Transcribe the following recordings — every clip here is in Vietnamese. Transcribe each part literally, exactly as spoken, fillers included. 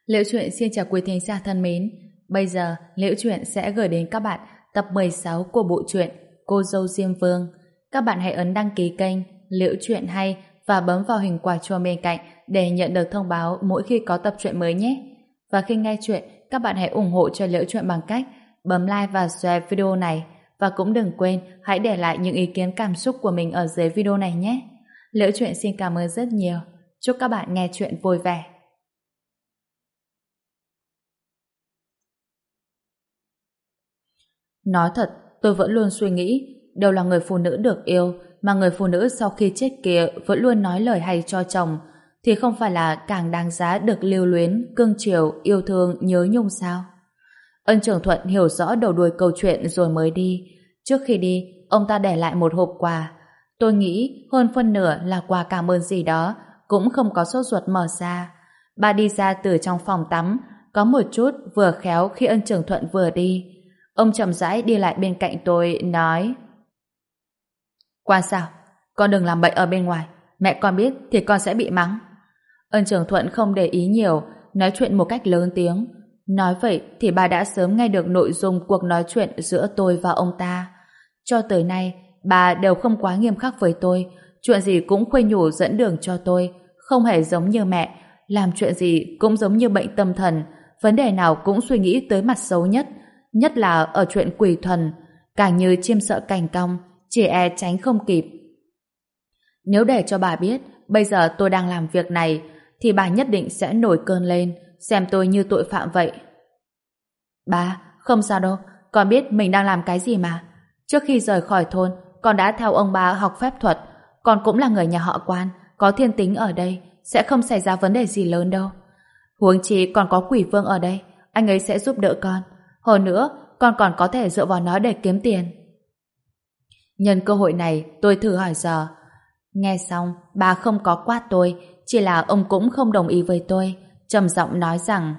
Liễu Chuyện xin chào quý thính giả thân mến. Bây giờ Liễu Chuyện sẽ gửi đến các bạn tập mười sáu của bộ truyện Cô dâu Diêm Vương. Các bạn hãy ấn đăng ký kênh Liễu Chuyện Hay và bấm vào hình quả chuông bên cạnh để nhận được thông báo mỗi khi có tập truyện mới nhé. Và khi nghe chuyện, các bạn hãy ủng hộ cho Liễu Chuyện bằng cách bấm like và share video này. Và cũng đừng quên hãy để lại những ý kiến cảm xúc của mình ở dưới video này nhé. Liễu Chuyện xin cảm ơn rất nhiều. Chúc các bạn nghe chuyện vui vẻ. Nói thật, tôi vẫn luôn suy nghĩ đâu là người phụ nữ được yêu, mà người phụ nữ sau khi chết kia vẫn luôn nói lời hay cho chồng, thì không phải là càng đáng giá được lưu luyến, cưng chiều, yêu thương, nhớ nhung sao? Ân Trường Thuận hiểu rõ đầu đuôi câu chuyện rồi mới đi. Trước khi đi, ông ta để lại một hộp quà. Tôi nghĩ hơn phân nửa là quà cảm ơn gì đó, cũng không có sốt ruột mở ra. Bà đi ra từ trong phòng tắm, có một chút vừa khéo khi Ân Trường Thuận vừa đi. Ông chậm rãi đi lại bên cạnh tôi, nói: Quan sao? Con đừng làm bậy ở bên ngoài. Mẹ con biết thì con sẽ bị mắng. Ân Trường Thuận không để ý nhiều, nói chuyện một cách lớn tiếng. Nói vậy thì bà đã sớm nghe được nội dung cuộc nói chuyện giữa tôi và ông ta. Cho tới nay, bà đều không quá nghiêm khắc với tôi, chuyện gì cũng khuây nhủ dẫn đường cho tôi, không hề giống như mẹ, làm chuyện gì cũng giống như bệnh tâm thần, vấn đề nào cũng suy nghĩ tới mặt xấu nhất, nhất là ở chuyện quỷ thần, càng như chim sợ cành cong, chỉ e tránh không kịp. Nếu để cho bà biết bây giờ tôi đang làm việc này, thì bà nhất định sẽ nổi cơn lên, xem tôi như tội phạm vậy. Bà, không sao đâu, con biết mình đang làm cái gì mà. Trước khi rời khỏi thôn, con đã theo ông bà học phép thuật, con cũng là người nhà họ Quan, có thiên tính ở đây, sẽ không xảy ra vấn đề gì lớn đâu. Huống chi còn có quỷ vương ở đây, anh ấy sẽ giúp đỡ con. Hơn nữa, con còn có thể dựa vào nó để kiếm tiền. Nhân cơ hội này, tôi thử hỏi dò. Nghe xong, bà không có quát tôi, chỉ là ông cũng không đồng ý với tôi, trầm giọng nói rằng: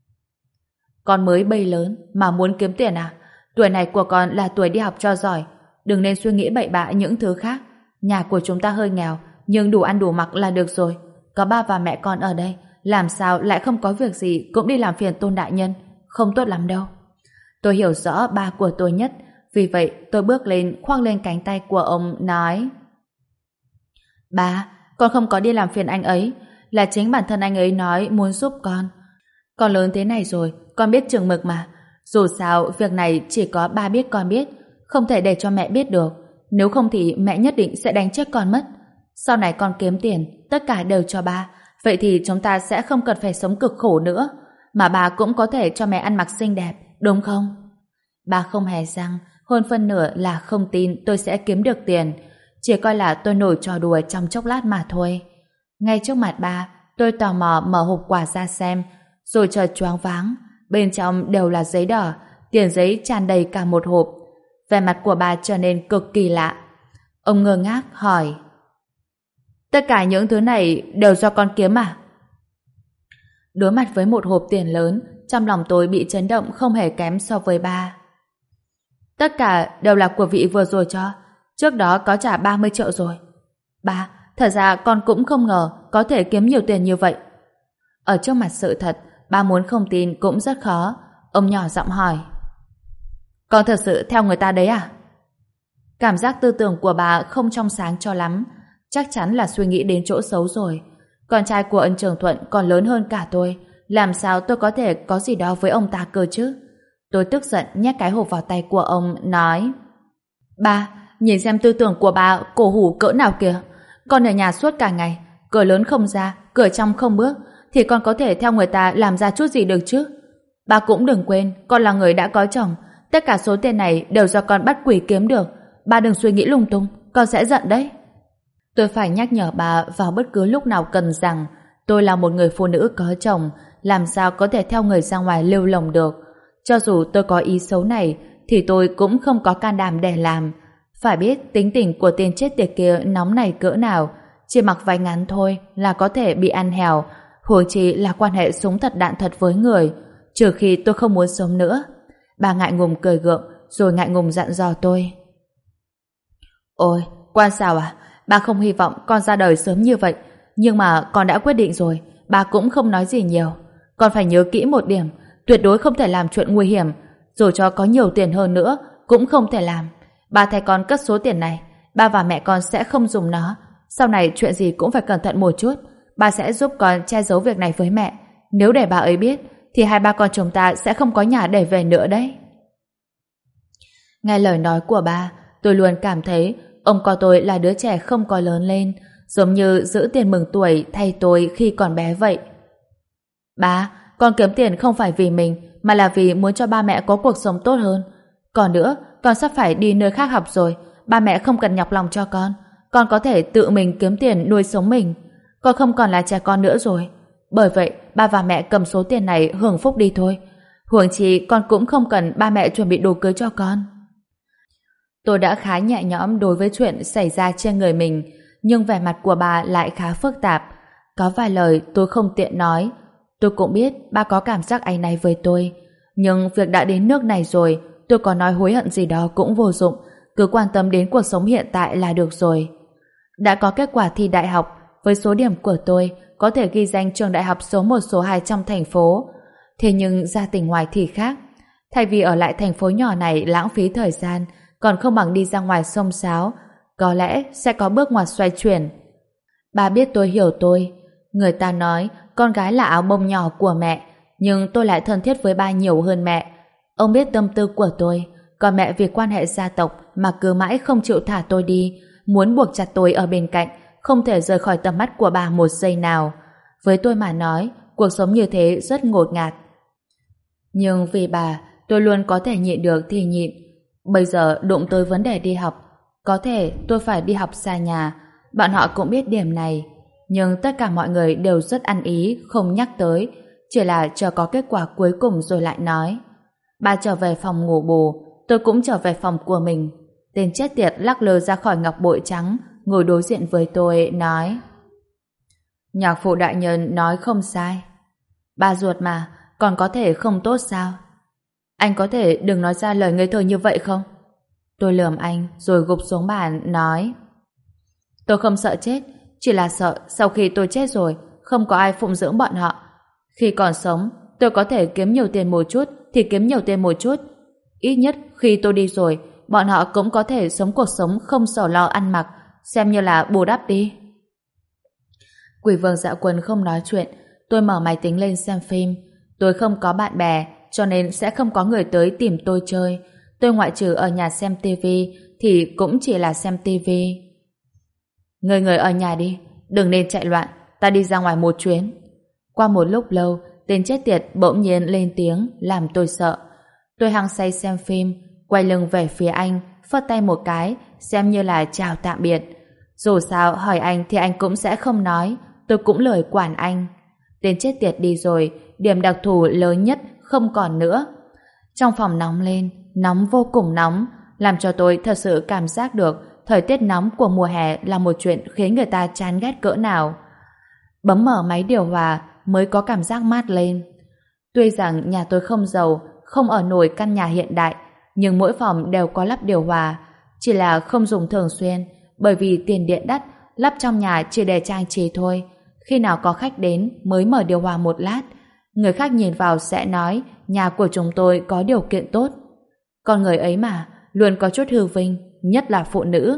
Con mới bay lớn mà muốn kiếm tiền à? Tuổi này của con là tuổi đi học cho giỏi, đừng nên suy nghĩ bậy bạ những thứ khác. Nhà của chúng ta hơi nghèo, nhưng đủ ăn đủ mặc là được rồi. Có ba và mẹ con ở đây, làm sao lại không có việc gì cũng đi làm phiền Tôn đại nhân, không tốt lắm đâu. Tôi hiểu rõ ba của tôi nhất, vì vậy tôi bước lên khoác lên cánh tay của ông, nói: Ba, con không có đi làm phiền anh ấy, là chính bản thân anh ấy nói muốn giúp con. Con lớn thế này rồi, con biết chừng mực mà. Dù sao, việc này chỉ có ba biết con biết, không thể để cho mẹ biết được. Nếu không thì mẹ nhất định sẽ đánh chết con mất. Sau này con kiếm tiền, tất cả đều cho ba. Vậy thì chúng ta sẽ không cần phải sống cực khổ nữa. Mà bà cũng có thể cho mẹ ăn mặc xinh đẹp, đúng không? Bà không hề răng, hơn phân nửa là không tin tôi sẽ kiếm được tiền. Chỉ coi là tôi nổi trò đùa trong chốc lát mà thôi. Ngay trước mặt bà, tôi tò mò mở hộp quà ra xem, rồi chợt choáng váng. Bên trong đều là giấy đỏ, tiền giấy tràn đầy cả một hộp. Vẻ mặt của bà trở nên cực kỳ lạ. Ông ngơ ngác hỏi: Tất cả những thứ này đều do con kiếm à? Đối mặt với một hộp tiền lớn, trong lòng tôi bị chấn động không hề kém so với ba. Tất cả đều là của vị vừa rồi cho. Trước đó có trả ba mươi triệu rồi. Ba, thật ra con cũng không ngờ có thể kiếm nhiều tiền như vậy. Ở trước mặt sự thật, ba muốn không tin cũng rất khó. Ông nhỏ giọng hỏi: Con thật sự theo người ta đấy à? Cảm giác tư tưởng của bà không trong sáng cho lắm. Chắc chắn là suy nghĩ đến chỗ xấu rồi. Con trai của Ân Trường Thuận còn lớn hơn cả tôi, làm sao tôi có thể có gì đó với ông ta cơ chứ? Tôi tức giận nhét cái hộp vào tay của ông, nói: Ba, nhìn xem tư tưởng của bà cổ hủ cỡ nào kìa. Con ở nhà suốt cả ngày, cửa lớn không ra, cửa trong không bước, thì con có thể theo người ta làm ra chút gì được chứ? Bà cũng đừng quên, con là người đã có chồng. Tất cả số tiền này đều do con bắt quỷ kiếm được. Bà đừng suy nghĩ lung tung, con sẽ giận đấy. Tôi phải nhắc nhở bà vào bất cứ lúc nào cần rằng tôi là một người phụ nữ có chồng, làm sao có thể theo người ra ngoài lêu lồng được. Cho dù tôi có ý xấu này, thì tôi cũng không có can đảm để làm. Phải biết tính tình của tên chết tiệt kia nóng này cỡ nào, chỉ mặc váy ngắn thôi là có thể bị ăn hèo, huống chi là quan hệ súng thật đạn thật với người, trừ khi tôi không muốn sống nữa. Bà ngại ngùng cười gượng, rồi ngại ngùng dặn dò tôi: Ôi, Quan sao à, bà không hy vọng con ra đời sớm như vậy, nhưng mà con đã quyết định rồi, bà cũng không nói gì nhiều. Con phải nhớ kỹ một điểm, tuyệt đối không thể làm chuyện nguy hiểm, dù cho có nhiều tiền hơn nữa, cũng không thể làm. Ba thay con cất số tiền này, ba và mẹ con sẽ không dùng nó. Sau này chuyện gì cũng phải cẩn thận một chút. Ba sẽ giúp con che giấu việc này với mẹ. Nếu để bà ấy biết, thì hai ba con chúng ta sẽ không có nhà để về nữa đấy. Nghe lời nói của ba, tôi luôn cảm thấy ông coi tôi là đứa trẻ không có lớn lên, giống như giữ tiền mừng tuổi thay tôi khi còn bé vậy. Ba, con kiếm tiền không phải vì mình, mà là vì muốn cho ba mẹ có cuộc sống tốt hơn. Còn nữa, con sắp phải đi nơi khác học rồi, ba mẹ không cần nhọc lòng cho con. Con có thể tự mình kiếm tiền nuôi sống mình. Con không còn là trẻ con nữa rồi. Bởi vậy, ba và mẹ cầm số tiền này hưởng phúc đi thôi. Huống chi con cũng không cần ba mẹ chuẩn bị đồ cưới cho con. Tôi đã khá nhẹ nhõm đối với chuyện xảy ra trên người mình, nhưng vẻ mặt của bà lại khá phức tạp. Có vài lời tôi không tiện nói. Tôi cũng biết ba có cảm giác áy náy với tôi, nhưng việc đã đến nước này rồi, tôi có nói hối hận gì đó cũng vô dụng, cứ quan tâm đến cuộc sống hiện tại là được rồi. Đã có kết quả thi đại học, với số điểm của tôi có thể ghi danh trường đại học số một số hai trong thành phố. Thế nhưng ra tỉnh ngoài thì khác. Thay vì ở lại thành phố nhỏ này lãng phí thời gian, còn không bằng đi ra ngoài xông xáo, có lẽ sẽ có bước ngoặt xoay chuyển. Ba biết tôi hiểu tôi. Người ta nói con gái là áo bông nhỏ của mẹ, nhưng tôi lại thân thiết với ba nhiều hơn mẹ. Ông biết tâm tư của tôi, còn mẹ vì quan hệ gia tộc mà cứ mãi không chịu thả tôi đi, muốn buộc chặt tôi ở bên cạnh, không thể rời khỏi tầm mắt của bà một giây nào. Với tôi mà nói, cuộc sống như thế rất ngột ngạt. Nhưng vì bà, tôi luôn có thể nhịn được thì nhịn. Bây giờ đụng tới vấn đề đi học, có thể tôi phải đi học xa nhà. Bọn họ cũng biết điểm này, nhưng tất cả mọi người đều rất ăn ý, không nhắc tới, chỉ là chờ có kết quả cuối cùng rồi lại nói. Bà trở về phòng ngủ bù, tôi cũng trở về phòng của mình. Tên chết tiệt lắc lơ ra khỏi ngọc bội trắng, ngồi đối diện với tôi, nói: Nhạc phụ đại nhân nói không sai. Ba ruột mà, còn có thể không tốt sao? Anh có thể đừng nói ra lời ngây thơ như vậy không? Tôi lườm anh rồi gục xuống bàn, nói: Tôi không sợ chết, chỉ là sợ sau khi tôi chết rồi không có ai phụng dưỡng bọn họ. Khi còn sống, tôi có thể kiếm nhiều tiền một chút thì kiếm nhiều tiền một chút. Ít nhất khi tôi đi rồi, bọn họ cũng có thể sống cuộc sống không sầu lo ăn mặc, xem như là bù đắp đi. Quỷ vương Dạ Quân không nói chuyện. Tôi mở máy tính lên xem phim. Tôi không có bạn bè, cho nên sẽ không có người tới tìm tôi chơi. Tôi ngoại trừ ở nhà xem tivi thì cũng chỉ là xem tivi. Người người ở nhà đi, đừng nên chạy loạn, ta đi ra ngoài một chuyến. Qua một lúc lâu, tên chết tiệt bỗng nhiên lên tiếng làm tôi sợ. Tôi hăng say xem phim, quay lưng về phía anh, phất tay một cái, xem như là chào tạm biệt. Dù sao hỏi anh thì anh cũng sẽ không nói, tôi cũng lười quản anh. Tên chết tiệt đi rồi, điểm đặc thù lớn nhất không còn nữa. Trong phòng nóng lên, nóng vô cùng nóng, làm cho tôi thật sự cảm giác được thời tiết nóng của mùa hè là một chuyện khiến người ta chán ghét cỡ nào. Bấm mở máy điều hòa mới có cảm giác mát lên. Tuy rằng nhà tôi không giàu, không ở nổi căn nhà hiện đại, nhưng mỗi phòng đều có lắp điều hòa, chỉ là không dùng thường xuyên, bởi vì tiền điện đắt, lắp trong nhà chỉ để trang trí thôi. Khi nào có khách đến mới mở điều hòa một lát. Người khác nhìn vào sẽ nói nhà của chúng tôi có điều kiện tốt. Con người ấy mà, luôn có chút hư vinh, nhất là phụ nữ.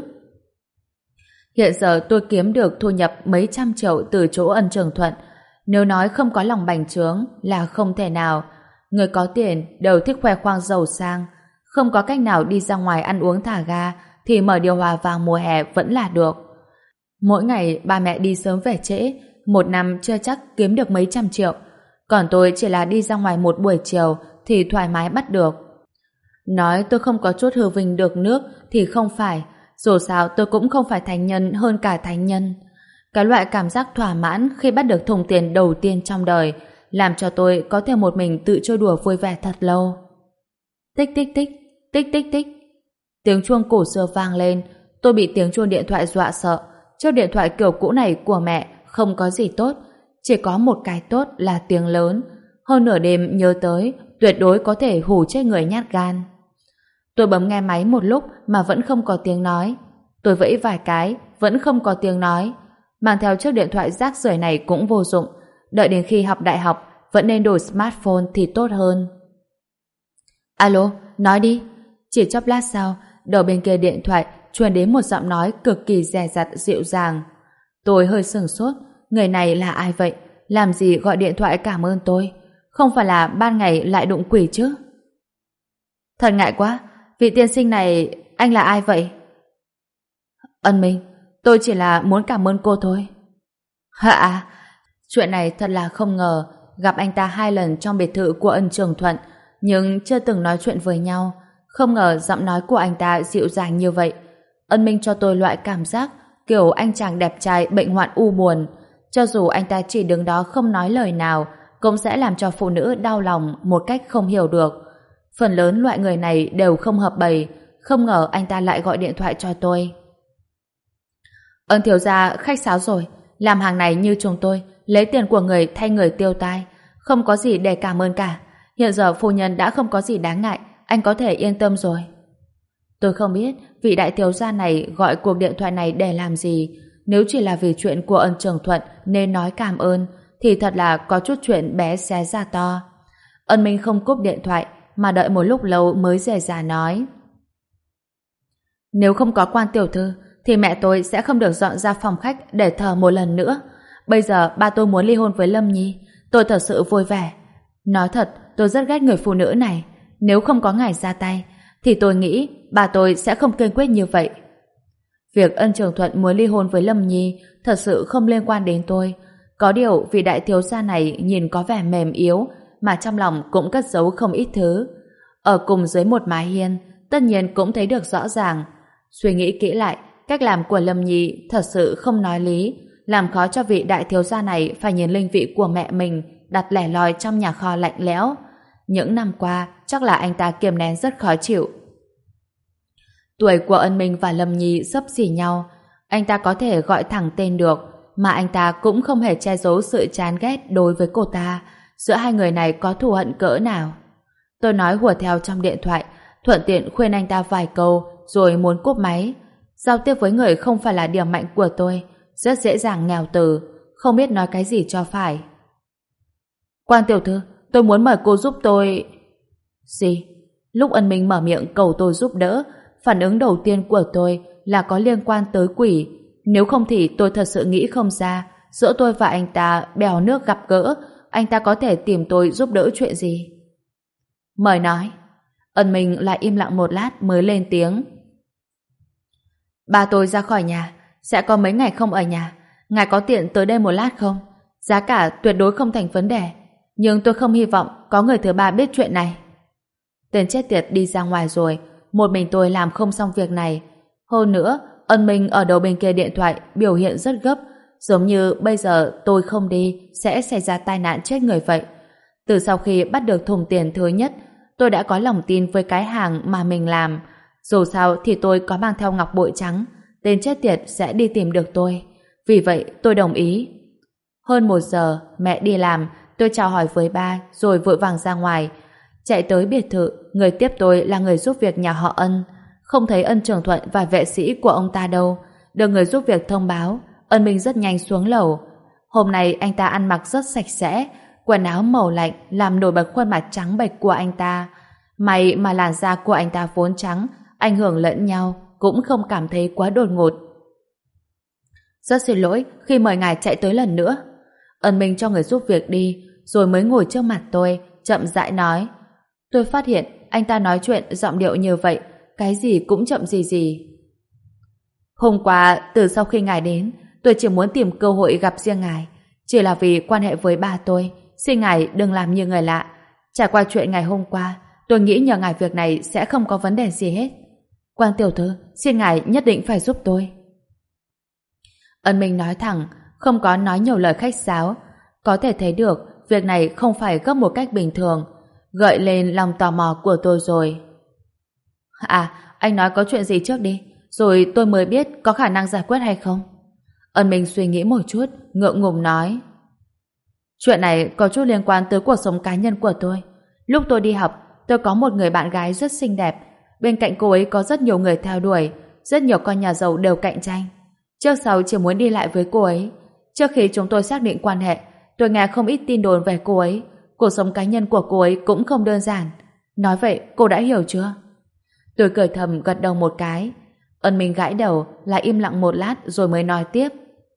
Hiện giờ tôi kiếm được thu nhập mấy trăm triệu từ chỗ Ân Trường Thuận. Nếu nói không có lòng bành trướng là không thể nào. Người có tiền đều thích khoe khoang giàu sang. Không có cách nào đi ra ngoài ăn uống thả ga thì mở điều hòa vào mùa hè vẫn là được. Mỗi ngày ba mẹ đi sớm về trễ, một năm chưa chắc kiếm được mấy trăm triệu. Còn tôi chỉ là đi ra ngoài một buổi chiều thì thoải mái bắt được. Nói tôi không có chút hư vinh được nước thì không phải. Dù sao tôi cũng không phải thánh nhân hơn cả thánh nhân. Cái loại cảm giác thỏa mãn khi bắt được thùng tiền đầu tiên trong đời làm cho tôi có thể một mình tự chơi đùa vui vẻ thật lâu. Tích tích tích, tích tích tích. Tiếng chuông cổ xưa vang lên. Tôi bị tiếng chuông điện thoại dọa sợ. Chiếc điện thoại kiểu cũ này của mẹ không có gì tốt, chỉ có một cái tốt là tiếng lớn. Hơn nửa đêm nhớ tới, tuyệt đối có thể hù chết người nhát gan. Tôi bấm nghe máy một lúc mà vẫn không có tiếng nói. Tôi vẫy vài cái, vẫn không có tiếng nói. Mang theo chiếc điện thoại rác rưởi này cũng vô dụng. Đợi đến khi học đại học, vẫn nên đổi smartphone thì tốt hơn. Alo, nói đi. Chỉ chốc lát sau, đầu bên kia điện thoại truyền đến một giọng nói cực kỳ dè dặt dịu dàng. Tôi hơi sửng sốt, người này là ai vậy? Làm gì gọi điện thoại cảm ơn tôi? Không phải là ban ngày lại đụng quỷ chứ? Thật ngại quá, vị tiên sinh này, anh là ai vậy? Ân Minh, tôi chỉ là muốn cảm ơn cô thôi. Hả? Chuyện này thật là không ngờ, gặp anh ta hai lần trong biệt thự của Ân Trường Thuận, nhưng chưa từng nói chuyện với nhau. Không ngờ giọng nói của anh ta dịu dàng như vậy. Ân Minh cho tôi loại cảm giác kiểu anh chàng đẹp trai bệnh hoạn u buồn. Cho dù anh ta chỉ đứng đó không nói lời nào, cũng sẽ làm cho phụ nữ đau lòng một cách không hiểu được. Phần lớn loại người này đều không hợp bầy. Không ngờ anh ta lại gọi điện thoại cho tôi. Ân thiếu gia khách sáo rồi. Làm hàng này như chúng tôi, lấy tiền của người thay người tiêu tai, không có gì để cảm ơn cả. Hiện giờ phu nhân đã không có gì đáng ngại, anh có thể yên tâm rồi. Tôi không biết vị đại thiếu gia này gọi cuộc điện thoại này để làm gì. Nếu chỉ là vì chuyện của Ân Trường Thuận nên nói cảm ơn, thì thật là có chút chuyện bé xé ra to. Ân Minh không cúp điện thoại, mà đợi một lúc lâu mới dè dà nói. Nếu không có Quan tiểu thư, thì mẹ tôi sẽ không được dọn ra phòng khách để thờ một lần nữa. Bây giờ ba tôi muốn ly hôn với Lâm Nhi, tôi thật sự vui vẻ. Nói thật, tôi rất ghét người phụ nữ này. Nếu không có ngài ra tay, thì tôi nghĩ bà tôi sẽ không kiên quyết như vậy. Việc Ân Trường Thuận muốn ly hôn với Lâm Nhi thật sự không liên quan đến tôi. Có điều vị đại thiếu gia này nhìn có vẻ mềm yếu, mà trong lòng cũng cất giấu không ít thứ. Ở cùng dưới một mái hiên, tất nhiên cũng thấy được rõ ràng. Suy nghĩ kỹ lại, cách làm của Lâm Nhi thật sự không nói lý, làm khó cho vị đại thiếu gia này phải nhìn linh vị của mẹ mình đặt lẻ loi trong nhà kho lạnh lẽo. Những năm qua, chắc là anh ta kiềm nén rất khó chịu. Tuổi của Ân Minh và Lâm Nhi xấp xỉ nhau, anh ta có thể gọi thẳng tên được, mà anh ta cũng không hề che giấu sự chán ghét đối với cô ta. Giữa hai người này có thù hận cỡ nào? Tôi nói hùa theo trong điện thoại, thuận tiện khuyên anh ta vài câu, rồi muốn cúp máy. Giao tiếp với người không phải là điểm mạnh của tôi, rất dễ dàng nghèo từ, không biết nói cái gì cho phải. Quan tiểu thư, tôi muốn mời cô giúp tôi... Gì? Lúc Ân Minh mở miệng cầu tôi giúp đỡ, phản ứng đầu tiên của tôi là có liên quan tới quỷ. Nếu không thì tôi thật sự nghĩ không ra, giữa tôi và anh ta bèo nước gặp gỡ, anh ta có thể tìm tôi giúp đỡ chuyện gì. Mời nói. Ân Minh lại im lặng một lát mới lên tiếng. Ba tôi ra khỏi nhà, sẽ có mấy ngày không ở nhà. Ngài có tiện tới đây một lát không? Giá cả tuyệt đối không thành vấn đề, nhưng tôi không hy vọng có người thứ ba biết chuyện này. Tên chết tiệt đi ra ngoài rồi, một mình tôi làm không xong việc này. Hơn nữa, Ân Minh ở đầu bên kia điện thoại biểu hiện rất gấp, giống như bây giờ tôi không đi sẽ xảy ra tai nạn chết người vậy. Từ sau khi bắt được thùng tiền thứ nhất, tôi đã có lòng tin với cái hàng mà mình làm. Dù sao thì tôi có mang theo ngọc bội trắng, tên chết tiệt sẽ đi tìm được tôi. Vì vậy tôi đồng ý. Hơn một giờ, mẹ đi làm, tôi chào hỏi với ba rồi vội vàng ra ngoài. Chạy tới biệt thự, người tiếp tôi là người giúp việc nhà họ Ân. Không thấy Ân Trường Thuận và vệ sĩ của ông ta đâu. Được người giúp việc thông báo, Ân Minh rất nhanh xuống lầu. Hôm nay anh ta ăn mặc rất sạch sẽ, quần áo màu lạnh làm nổi bật khuôn mặt trắng bệch của anh ta. May mà làn da của anh ta vốn trắng, ảnh hưởng lẫn nhau, cũng không cảm thấy quá đột ngột. Rất xin lỗi khi mời ngài chạy tới lần nữa. Ân Minh cho người giúp việc đi, rồi mới ngồi trước mặt tôi, chậm rãi nói. Tôi phát hiện anh ta nói chuyện giọng điệu như vậy, cái gì cũng chậm gì gì. Hôm qua, từ sau khi ngài đến, tôi chỉ muốn tìm cơ hội gặp riêng ngài. Chỉ là vì quan hệ với ba tôi, xin ngài đừng làm như người lạ. Trải qua chuyện ngày hôm qua, tôi nghĩ nhờ ngài việc này sẽ không có vấn đề gì hết. Quan tiểu thư, xin ngài nhất định phải giúp tôi. Ân Minh nói thẳng, không có nói nhiều lời khách sáo. Có thể thấy được việc này không phải gấp một cách bình thường, gợi lên lòng tò mò của tôi rồi. À, anh nói có chuyện gì trước đi, rồi tôi mới biết có khả năng giải quyết hay không. Ân Minh suy nghĩ một chút, ngượng ngùng nói. Chuyện này có chút liên quan tới cuộc sống cá nhân của tôi. Lúc tôi đi học, tôi có một người bạn gái rất xinh đẹp. Bên cạnh cô ấy có rất nhiều người theo đuổi, rất nhiều con nhà giàu đều cạnh tranh. Trước sau chỉ muốn đi lại với cô ấy. Trước khi chúng tôi xác định quan hệ, tôi nghe không ít tin đồn về cô ấy, cuộc sống cá nhân của cô ấy cũng không đơn giản. Nói vậy cô đã hiểu chưa? Tôi cười thầm gật đầu một cái. Ân Minh gãi đầu, lại im lặng một lát rồi mới nói tiếp.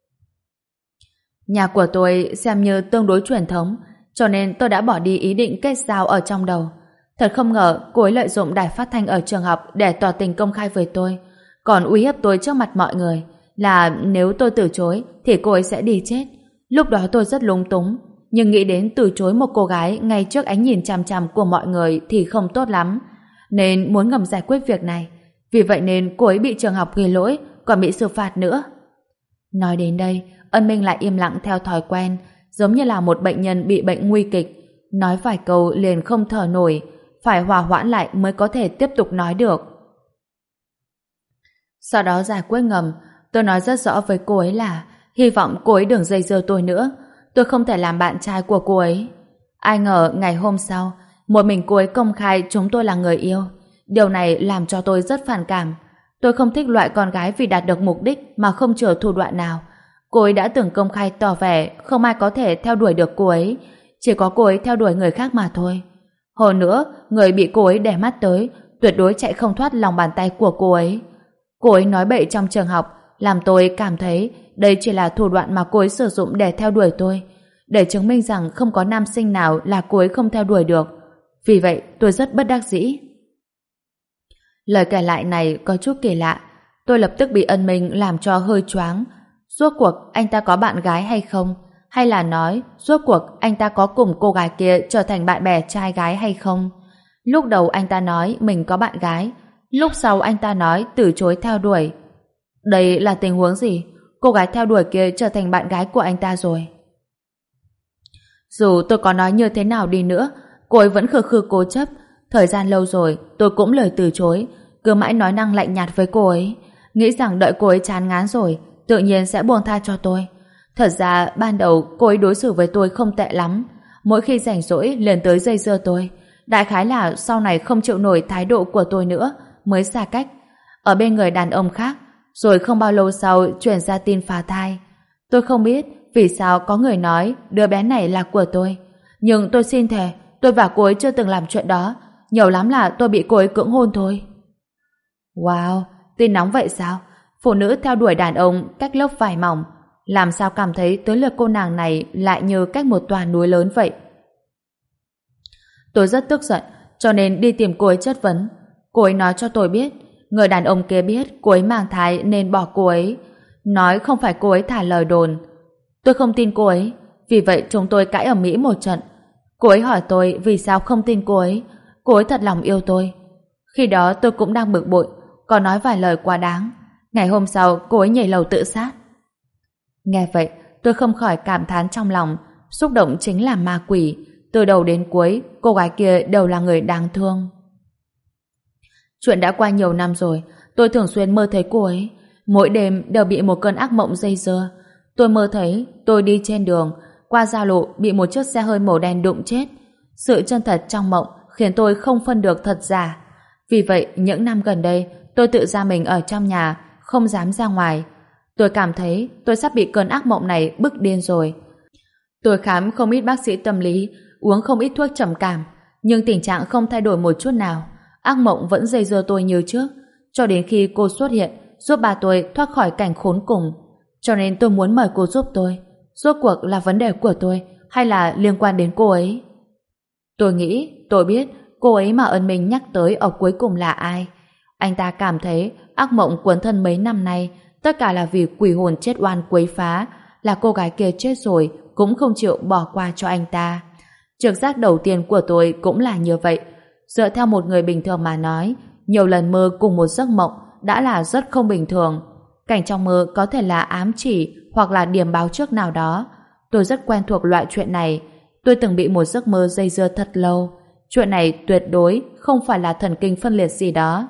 Nhà của tôi xem như tương đối truyền thống, cho nên tôi đã bỏ đi ý định kết giao ở trong đầu. Thật không ngờ cô ấy lợi dụng đài phát thanh ở trường học để tỏ tình công khai với tôi, còn uy hiếp tôi trước mặt mọi người là nếu tôi từ chối thì cô ấy sẽ đi chết. Lúc đó tôi rất lúng túng, nhưng nghĩ đến từ chối một cô gái ngay trước ánh nhìn chằm chằm của mọi người thì không tốt lắm, nên muốn ngầm giải quyết việc này. Vì vậy nên cô ấy bị trường học ghi lỗi, còn bị xử phạt nữa. Nói đến đây, Ân Minh lại im lặng theo thói quen, giống như là một bệnh nhân bị bệnh nguy kịch, nói vài câu liền không thở nổi, phải hòa hoãn lại mới có thể tiếp tục nói được. Sau đó giải quyết ngầm, tôi nói rất rõ với cô ấy là hy vọng cô ấy đừng dây dưa tôi nữa, tôi không thể làm bạn trai của cô ấy. Ai ngờ ngày hôm sau, một mình cô ấy công khai chúng tôi là người yêu. Điều này làm cho tôi rất phản cảm. Tôi không thích loại con gái vì đạt được mục đích mà không chừa thủ đoạn nào. Cô ấy đã từng công khai tỏ vẻ không ai có thể theo đuổi được cô ấy, chỉ có cô ấy theo đuổi người khác mà thôi. Hơn nữa, người bị cô ấy để mắt tới tuyệt đối chạy không thoát lòng bàn tay của cô ấy. Cô ấy nói bậy trong trường học, làm tôi cảm thấy đây chỉ là thủ đoạn mà cô ấy sử dụng để theo đuổi tôi, để chứng minh rằng không có nam sinh nào là cô ấy không theo đuổi được. Vì vậy, tôi rất bất đắc dĩ. Lời kể lại này có chút kỳ lạ. Tôi lập tức bị Ân Minh làm cho hơi choáng. Rốt cuộc anh ta có bạn gái hay không? Hay là nói rốt cuộc anh ta có cùng cô gái kia trở thành bạn bè trai gái hay không? Lúc đầu anh ta nói mình có bạn gái, lúc sau anh ta nói từ chối theo đuổi. Đây là tình huống gì? Cô gái theo đuổi kia trở thành bạn gái của anh ta rồi. Dù tôi có nói như thế nào đi nữa, cô ấy vẫn khư khư cố chấp. Thời gian lâu rồi tôi cũng lời từ chối, cứ mãi nói năng lạnh nhạt với cô ấy, nghĩ rằng đợi cô ấy chán ngán rồi tự nhiên sẽ buông tha cho tôi. Thật ra ban đầu cô ấy đối xử với tôi không tệ lắm, mỗi khi rảnh rỗi liền tới dây dưa tôi. Đại khái là sau này không chịu nổi thái độ của tôi nữa mới xa cách, ở bên người đàn ông khác, rồi không bao lâu sau truyền ra tin phá thai. Tôi không biết vì sao có người nói đứa bé này là của tôi, nhưng tôi xin thề tôi và cô ấy chưa từng làm chuyện đó, nhiều lắm là tôi bị cô ấy cưỡng hôn thôi. Wow, tin nóng vậy sao? Phụ nữ theo đuổi đàn ông cách lớp vải mỏng, làm sao cảm thấy tới lượt cô nàng này lại như cách một tòa núi lớn vậy? Tôi rất tức giận, cho nên đi tìm cô ấy chất vấn. Cô ấy nói cho tôi biết, người đàn ông kia biết cô ấy mang thai nên bỏ cô ấy, nói không phải cô ấy thả lời đồn. Tôi không tin cô ấy, vì vậy chúng tôi cãi ầm ĩ một trận. Cô ấy hỏi tôi vì sao không tin cô ấy, cô ấy thật lòng yêu tôi. Khi đó tôi cũng đang bực bội, còn nói vài lời quá đáng. Ngày hôm sau cô ấy nhảy lầu tự sát. Nghe vậy tôi không khỏi cảm thán trong lòng, xúc động chính là ma quỷ. Từ đầu đến cuối cô gái kia đều là người đáng thương. Chuyện đã qua nhiều năm rồi, tôi thường xuyên mơ thấy cô ấy, mỗi đêm đều bị một cơn ác mộng dây dưa. Tôi mơ thấy tôi đi trên đường, qua giao lộ bị một chiếc xe hơi màu đen đụng chết. Sự chân thật trong mộng khiến tôi không phân được thật giả. Vì vậy những năm gần đây tôi tự ra mình ở trong nhà, không dám ra ngoài. Tôi cảm thấy tôi sắp bị cơn ác mộng này bức điên rồi. Tôi khám không ít bác sĩ tâm lý, uống không ít thuốc trầm cảm, nhưng tình trạng không thay đổi một chút nào. Ác mộng vẫn dây dưa tôi như trước, cho đến khi cô xuất hiện giúp bà tôi thoát khỏi cảnh khốn cùng. Cho nên tôi muốn mời cô giúp tôi. Rốt cuộc là vấn đề của tôi hay là liên quan đến cô ấy? Tôi nghĩ, tôi biết cô ấy mà Ân Minh nhắc tới ở cuối cùng là ai. Anh ta cảm thấy ác mộng cuốn thân mấy năm nay tất cả là vì quỷ hồn chết oan quấy phá, là cô gái kia chết rồi cũng không chịu bỏ qua cho anh ta. Trực giác đầu tiên của tôi cũng là như vậy. Dựa theo một người bình thường mà nói, nhiều lần mơ cùng một giấc mộng đã là rất không bình thường. Cảnh trong mơ có thể là ám chỉ hoặc là điểm báo trước nào đó. Tôi rất quen thuộc loại chuyện này. Tôi từng bị một giấc mơ dây dưa thật lâu. Chuyện này tuyệt đối không phải là thần kinh phân liệt gì đó.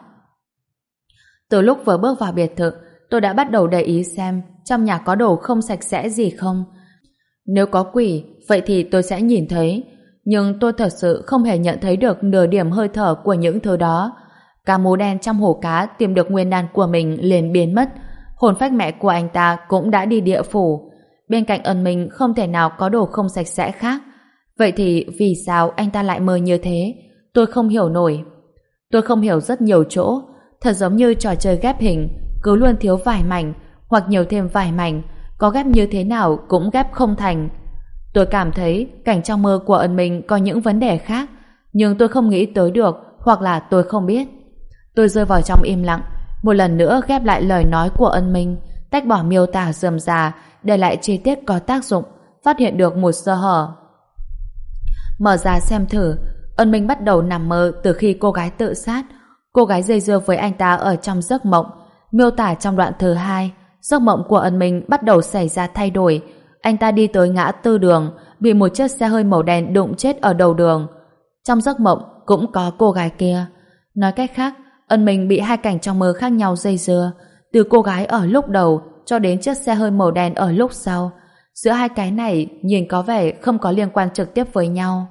Từ lúc vừa bước vào biệt thự, tôi đã bắt đầu để ý xem trong nhà có đồ không sạch sẽ gì không. Nếu có quỷ, vậy thì tôi sẽ nhìn thấy. Nhưng tôi thật sự không hề nhận thấy được nửa điểm hơi thở của những thứ đó. Cá mú đen trong hồ cá tìm được nguyên đan của mình liền biến mất. Hồn phách mẹ của anh ta cũng đã đi địa phủ. Bên cạnh Ân Minh không thể nào có đồ không sạch sẽ khác. Vậy thì vì sao anh ta lại mơ như thế? Tôi không hiểu nổi. Tôi không hiểu rất nhiều chỗ, thật giống như trò chơi ghép hình, cứ luôn thiếu vài mảnh, hoặc nhiều thêm vài mảnh, có ghép như thế nào cũng ghép không thành. Tôi cảm thấy cảnh trong mơ của ân mình có những vấn đề khác, nhưng tôi không nghĩ tới được, hoặc là tôi không biết. Tôi rơi vào trong im lặng, một lần nữa ghép lại lời nói của ân minh, tách bỏ miêu tả rườm rà, để lại chi tiết có tác dụng, phát hiện được một sơ hở. Mở ra xem thử, ân minh bắt đầu nằm mơ từ khi cô gái tự sát. Cô gái dây dưa với anh ta ở trong giấc mộng. Miêu tả trong đoạn thứ hai, giấc mộng của ân minh bắt đầu xảy ra thay đổi. Anh ta đi tới ngã tư đường, bị một chiếc xe hơi màu đen đụng chết ở đầu đường. Trong giấc mộng cũng có cô gái kia. Nói cách khác, ân minh bị hai cảnh trong mơ khác nhau dây dưa, từ cô gái ở lúc đầu cho đến chiếc xe hơi màu đen ở lúc sau. Giữa hai cái này nhìn có vẻ không có liên quan trực tiếp với nhau.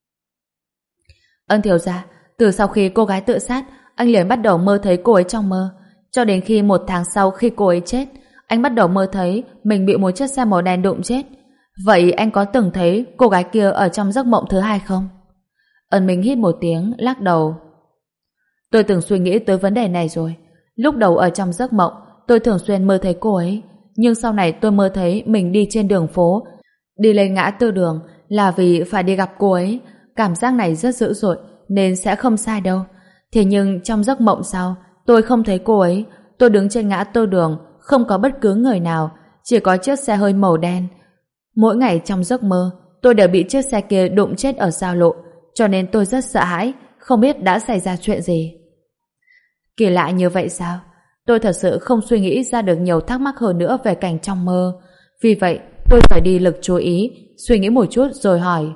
Ân thiếu gia, từ sau khi cô gái tự sát, anh liền bắt đầu mơ thấy cô ấy trong mơ, cho đến khi một tháng sau khi cô ấy chết, anh bắt đầu mơ thấy mình bị một chiếc xe màu đen đụng chết. Vậy anh có từng thấy cô gái kia ở trong giấc mộng thứ hai không? Ân Minh hít một tiếng, lắc đầu. Tôi từng suy nghĩ tới vấn đề này rồi. Lúc đầu ở trong giấc mộng, tôi thường xuyên mơ thấy cô ấy, nhưng sau này tôi mơ thấy mình đi trên đường phố, đi lên ngã tư đường là vì phải đi gặp cô ấy. Cảm giác này rất dữ dội, nên sẽ không sai đâu. Thế nhưng trong giấc mộng sau, tôi không thấy cô ấy. Tôi đứng trên ngã tư đường, không có bất cứ người nào, chỉ có chiếc xe hơi màu đen. Mỗi ngày trong giấc mơ, tôi đều bị chiếc xe kia đụng chết ở giao lộ, cho nên tôi rất sợ hãi, không biết đã xảy ra chuyện gì. Kỳ lạ như vậy sao? Tôi thật sự không suy nghĩ ra được nhiều thắc mắc hơn nữa về cảnh trong mơ. Vì vậy, tôi phải đi lực chú ý, suy nghĩ một chút rồi hỏi.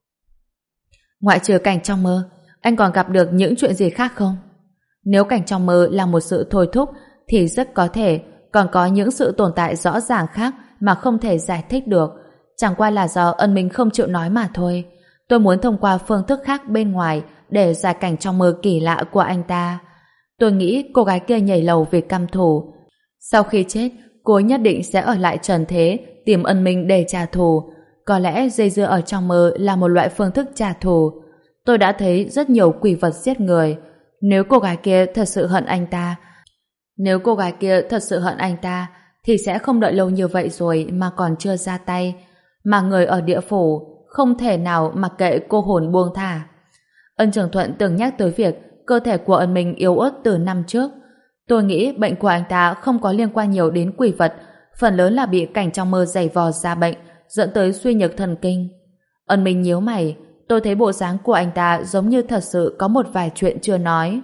Ngoại trừ cảnh trong mơ, anh còn gặp được những chuyện gì khác không? Nếu cảnh trong mơ là một sự thôi thúc, thì rất có thể còn có những sự tồn tại rõ ràng khác mà không thể giải thích được. Chẳng qua là do ân minh không chịu nói mà thôi. Tôi muốn thông qua phương thức khác bên ngoài để giải cảnh trong mơ kỳ lạ của anh ta. Tôi nghĩ cô gái kia nhảy lầu vì căm thù. Sau khi chết, cô ấy nhất định sẽ ở lại trần thế tìm ân minh để trả thù. Có lẽ dây dưa ở trong mơ là một loại phương thức trả thù. Tôi đã thấy rất nhiều quỷ vật giết người. Nếu cô gái kia thật sự hận anh ta, Nếu cô gái kia thật sự hận anh ta, thì sẽ không đợi lâu như vậy rồi mà còn chưa ra tay. Mà người ở địa phủ không thể nào mặc kệ cô hồn buông thả. Ân Trường Thuận từng nhắc tới việc cơ thể của ân minh yếu ớt từ năm trước. Tôi nghĩ bệnh của anh ta không có liên quan nhiều đến quỷ vật, phần lớn là bị cảnh trong mơ giày vò ra bệnh, dẫn tới suy nhược thần kinh. Ân minh nhíu mày, tôi thấy bộ dáng của anh ta giống như thật sự có một vài chuyện chưa nói.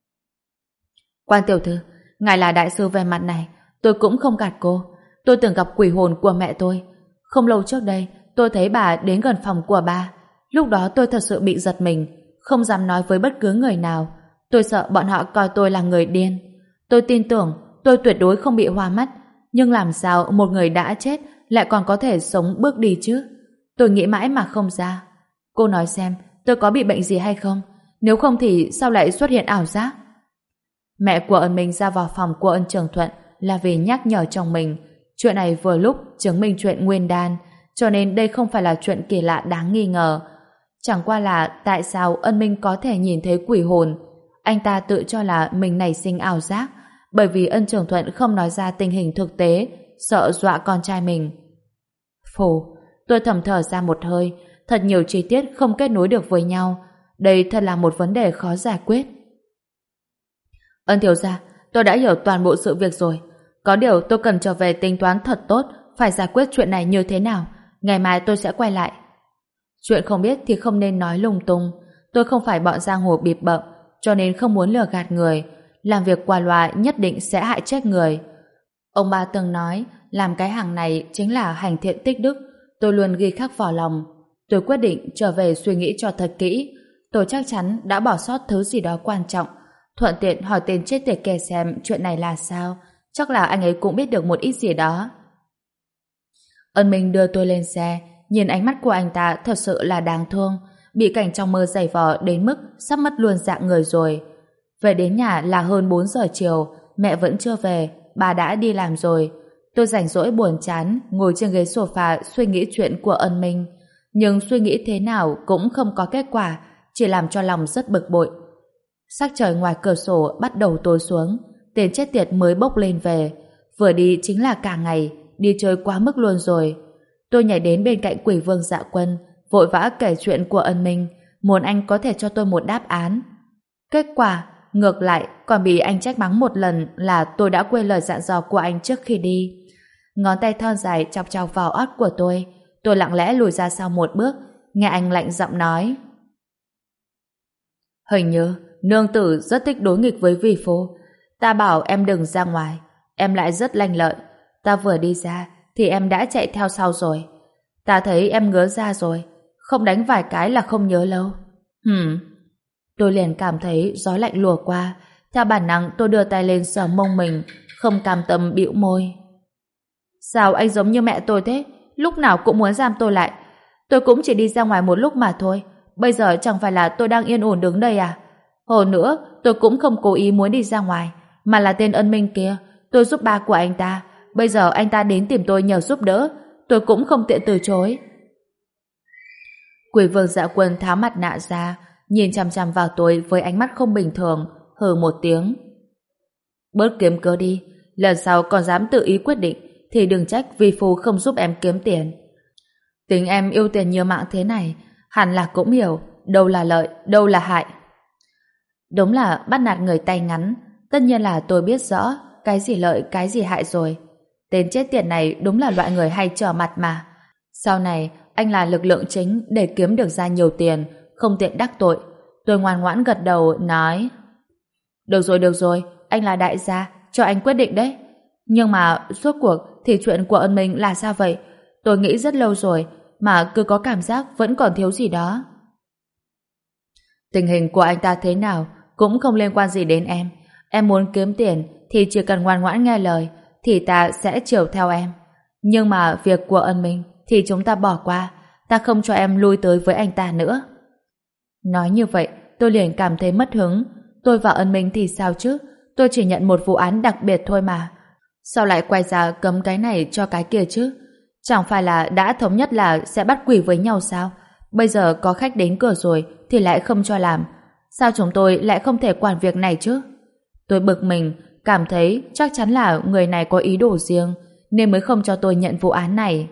Quan tiểu thư, ngài là đại sư về mặt này, tôi cũng không gạt cô. Tôi từng gặp quỷ hồn của mẹ tôi. Không lâu trước đây, tôi thấy bà đến gần phòng của bà. Lúc đó tôi thật sự bị giật mình, không dám nói với bất cứ người nào. Tôi sợ bọn họ coi tôi là người điên. Tôi tin tưởng tôi tuyệt đối không bị hoa mắt, nhưng làm sao một người đã chết lại còn có thể sống bước đi chứ? Tôi nghĩ mãi mà không ra. Cô nói xem, tôi có bị bệnh gì hay không? Nếu không thì sao lại xuất hiện ảo giác? Mẹ của ân minh ra vào phòng của ân Trường Thuận là vì nhắc nhở chồng mình. Chuyện này vừa lúc chứng minh chuyện nguyên đan, cho nên đây không phải là chuyện kỳ lạ đáng nghi ngờ. Chẳng qua là tại sao ân minh có thể nhìn thấy quỷ hồn? Anh ta tự cho là mình nảy sinh ảo giác, bởi vì ân Trường Thuận không nói ra tình hình thực tế, sợ dọa con trai mình. Phù, tôi thầm thở ra một hơi, thật nhiều chi tiết không kết nối được với nhau. Đây thật là một vấn đề khó giải quyết. Ân thiếu gia, tôi đã hiểu toàn bộ sự việc rồi. Có điều tôi cần trở về tính toán thật tốt, phải giải quyết chuyện này như thế nào. Ngày mai tôi sẽ quay lại. Chuyện không biết thì không nên nói lung tung. Tôi không phải bọn giang hồ bịp bợm, cho nên không muốn lừa gạt người. Làm việc qua loa nhất định sẽ hại chết người. Ông ba từng nói, làm cái hàng này chính là hành thiện tích đức. Tôi luôn ghi khắc vào lòng. Tôi quyết định trở về suy nghĩ cho thật kỹ. Tôi chắc chắn đã bỏ sót thứ gì đó quan trọng. Thuận tiện hỏi tên chết tiệt kẻ xem chuyện này là sao. Chắc là anh ấy cũng biết được một ít gì đó. Ân Minh đưa tôi lên xe. Nhìn ánh mắt của anh ta thật sự là đáng thương. Bị cảnh trong mơ giày vò đến mức sắp mất luôn dạng người rồi. Về đến nhà là hơn bốn giờ chiều. Mẹ vẫn chưa về. Bà đã đi làm rồi. Tôi rảnh rỗi buồn chán, ngồi trên ghế sofa suy nghĩ chuyện của Ân Minh. nhưng suy nghĩ thế nào cũng không có kết quả, chỉ làm cho lòng rất bực bội. Sắc trời ngoài cửa sổ bắt đầu tối xuống, tên chết tiệt mới bốc lên về. Vừa đi chính là cả ngày, đi chơi quá mức luôn rồi. Tôi nhảy đến bên cạnh Quỷ Vương Dạ Quân, vội vã kể chuyện của Ân Minh, muốn anh có thể cho tôi một đáp án. Kết quả, ngược lại, còn bị anh trách mắng một lần là tôi đã quên lời dặn dò của anh trước khi đi. Ngón tay thon dài chọc chọc vào ót của tôi, tôi lặng lẽ lùi ra sau một bước, nghe anh lạnh giọng nói. Hình như, nương tử rất thích đối nghịch với vi phu. Ta bảo em đừng ra ngoài, em lại rất lanh lợi. Ta vừa đi ra, thì em đã chạy theo sau rồi. Ta thấy em ngớ ra rồi, không đánh vài cái là không nhớ lâu. Hừm. Tôi liền cảm thấy gió lạnh lùa qua, theo bản năng tôi đưa tay lên sờ mông mình, không cam tâm bĩu môi. Sao anh giống như mẹ tôi thế, lúc nào cũng muốn giam tôi lại. Tôi cũng chỉ đi ra ngoài một lúc mà thôi, bây giờ chẳng phải là tôi đang yên ổn đứng đây à? Hồi nữa, tôi cũng không cố ý muốn đi ra ngoài, mà là tên Ân Minh kia, tôi giúp ba của anh ta, bây giờ anh ta đến tìm tôi nhờ giúp đỡ, tôi cũng không tiện từ chối. Quỷ Vương Dạ Quân tháo mặt nạ ra, nhìn chằm chằm vào tôi với ánh mắt không bình thường, hừ một tiếng. Bớt kiếm cớ đi, lần sau còn dám tự ý quyết định thì đừng trách vi phu không giúp em kiếm tiền. Tính em yêu tiền như mạng thế này, hẳn là cũng hiểu đâu là lợi, đâu là hại. Đúng là bắt nạt người tay ngắn, tất nhiên là tôi biết rõ cái gì lợi, cái gì hại rồi. Tên chết tiệt này đúng là loại người hay trở mặt mà. Sau này, anh là lực lượng chính để kiếm được ra nhiều tiền, không tiện đắc tội. Tôi ngoan ngoãn gật đầu, nói: Được rồi, được rồi, anh là đại gia, cho anh quyết định đấy. Nhưng mà, suốt cuộc thì chuyện của Ân Minh là sao vậy? Tôi nghĩ rất lâu rồi, mà cứ có cảm giác vẫn còn thiếu gì đó. Tình hình của anh ta thế nào cũng không liên quan gì đến em. Em muốn kiếm tiền thì chỉ cần ngoan ngoãn nghe lời, thì ta sẽ chiều theo em. Nhưng mà việc của Ân Minh thì chúng ta bỏ qua, ta không cho em lui tới với anh ta nữa. Nói như vậy, tôi liền cảm thấy mất hứng. Tôi và Ân Minh thì sao chứ? Tôi chỉ nhận một vụ án đặc biệt thôi mà. Sao lại quay ra cấm cái này cho cái kia chứ? Chẳng phải là đã thống nhất là sẽ bắt quỷ với nhau sao? Bây giờ có khách đến cửa rồi thì lại không cho làm. Sao chúng tôi lại không thể quản việc này chứ? Tôi bực mình, cảm thấy chắc chắn là người này có ý đồ riêng, nên mới không cho tôi nhận vụ án này.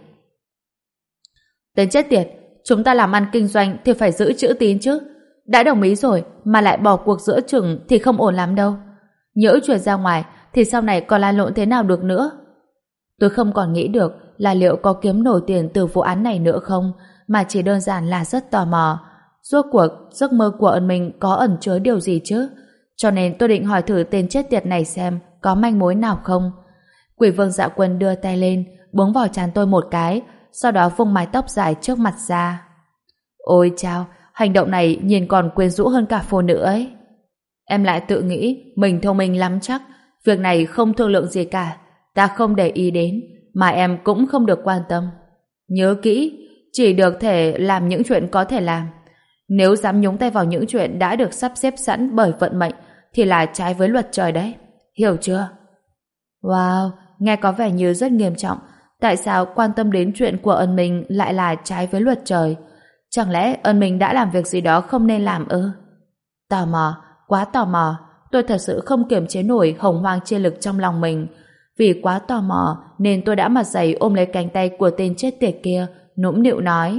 Tên chết tiệt, chúng ta làm ăn kinh doanh thì phải giữ chữ tín chứ. Đã đồng ý rồi mà lại bỏ cuộc giữa chừng thì không ổn lắm đâu. Nhỡ chuyển ra ngoài thì sau này còn lan lộn thế nào được nữa. Tôi không còn nghĩ được là liệu có kiếm nổi tiền từ vụ án này nữa không, mà chỉ đơn giản là rất tò mò. Rốt cuộc giấc mơ của Ân Minh có ẩn chứa điều gì chứ? Cho nên tôi định hỏi thử tên chết tiệt này xem có manh mối nào không. Quỷ Vương Dạ Quân đưa tay lên, búng vào trán tôi một cái, sau đó vung mái tóc dài trước mặt ra. Ôi chao, hành động này nhìn còn quyến rũ hơn cả phụ nữ ấy. Em lại tự nghĩ mình thông minh lắm chắc, việc này không thương lượng gì cả, ta không để ý đến, mà em cũng không được quan tâm. Nhớ kỹ, chỉ được thể làm những chuyện có thể làm. Nếu dám nhúng tay vào những chuyện đã được sắp xếp sẵn bởi vận mệnh thì là trái với luật trời đấy, hiểu chưa? Wow, nghe có vẻ như rất nghiêm trọng. Tại sao quan tâm đến chuyện của Ân Minh lại là trái với luật trời? Chẳng lẽ Ân Minh đã làm việc gì đó không nên làm ư? Tò mò, quá tò mò. Tôi thật sự không kiềm chế nổi hồng hoang chia lực trong lòng mình. Vì quá tò mò nên tôi đã mặt dày ôm lấy cánh tay của tên chết tiệt kia, nũng nịu nói: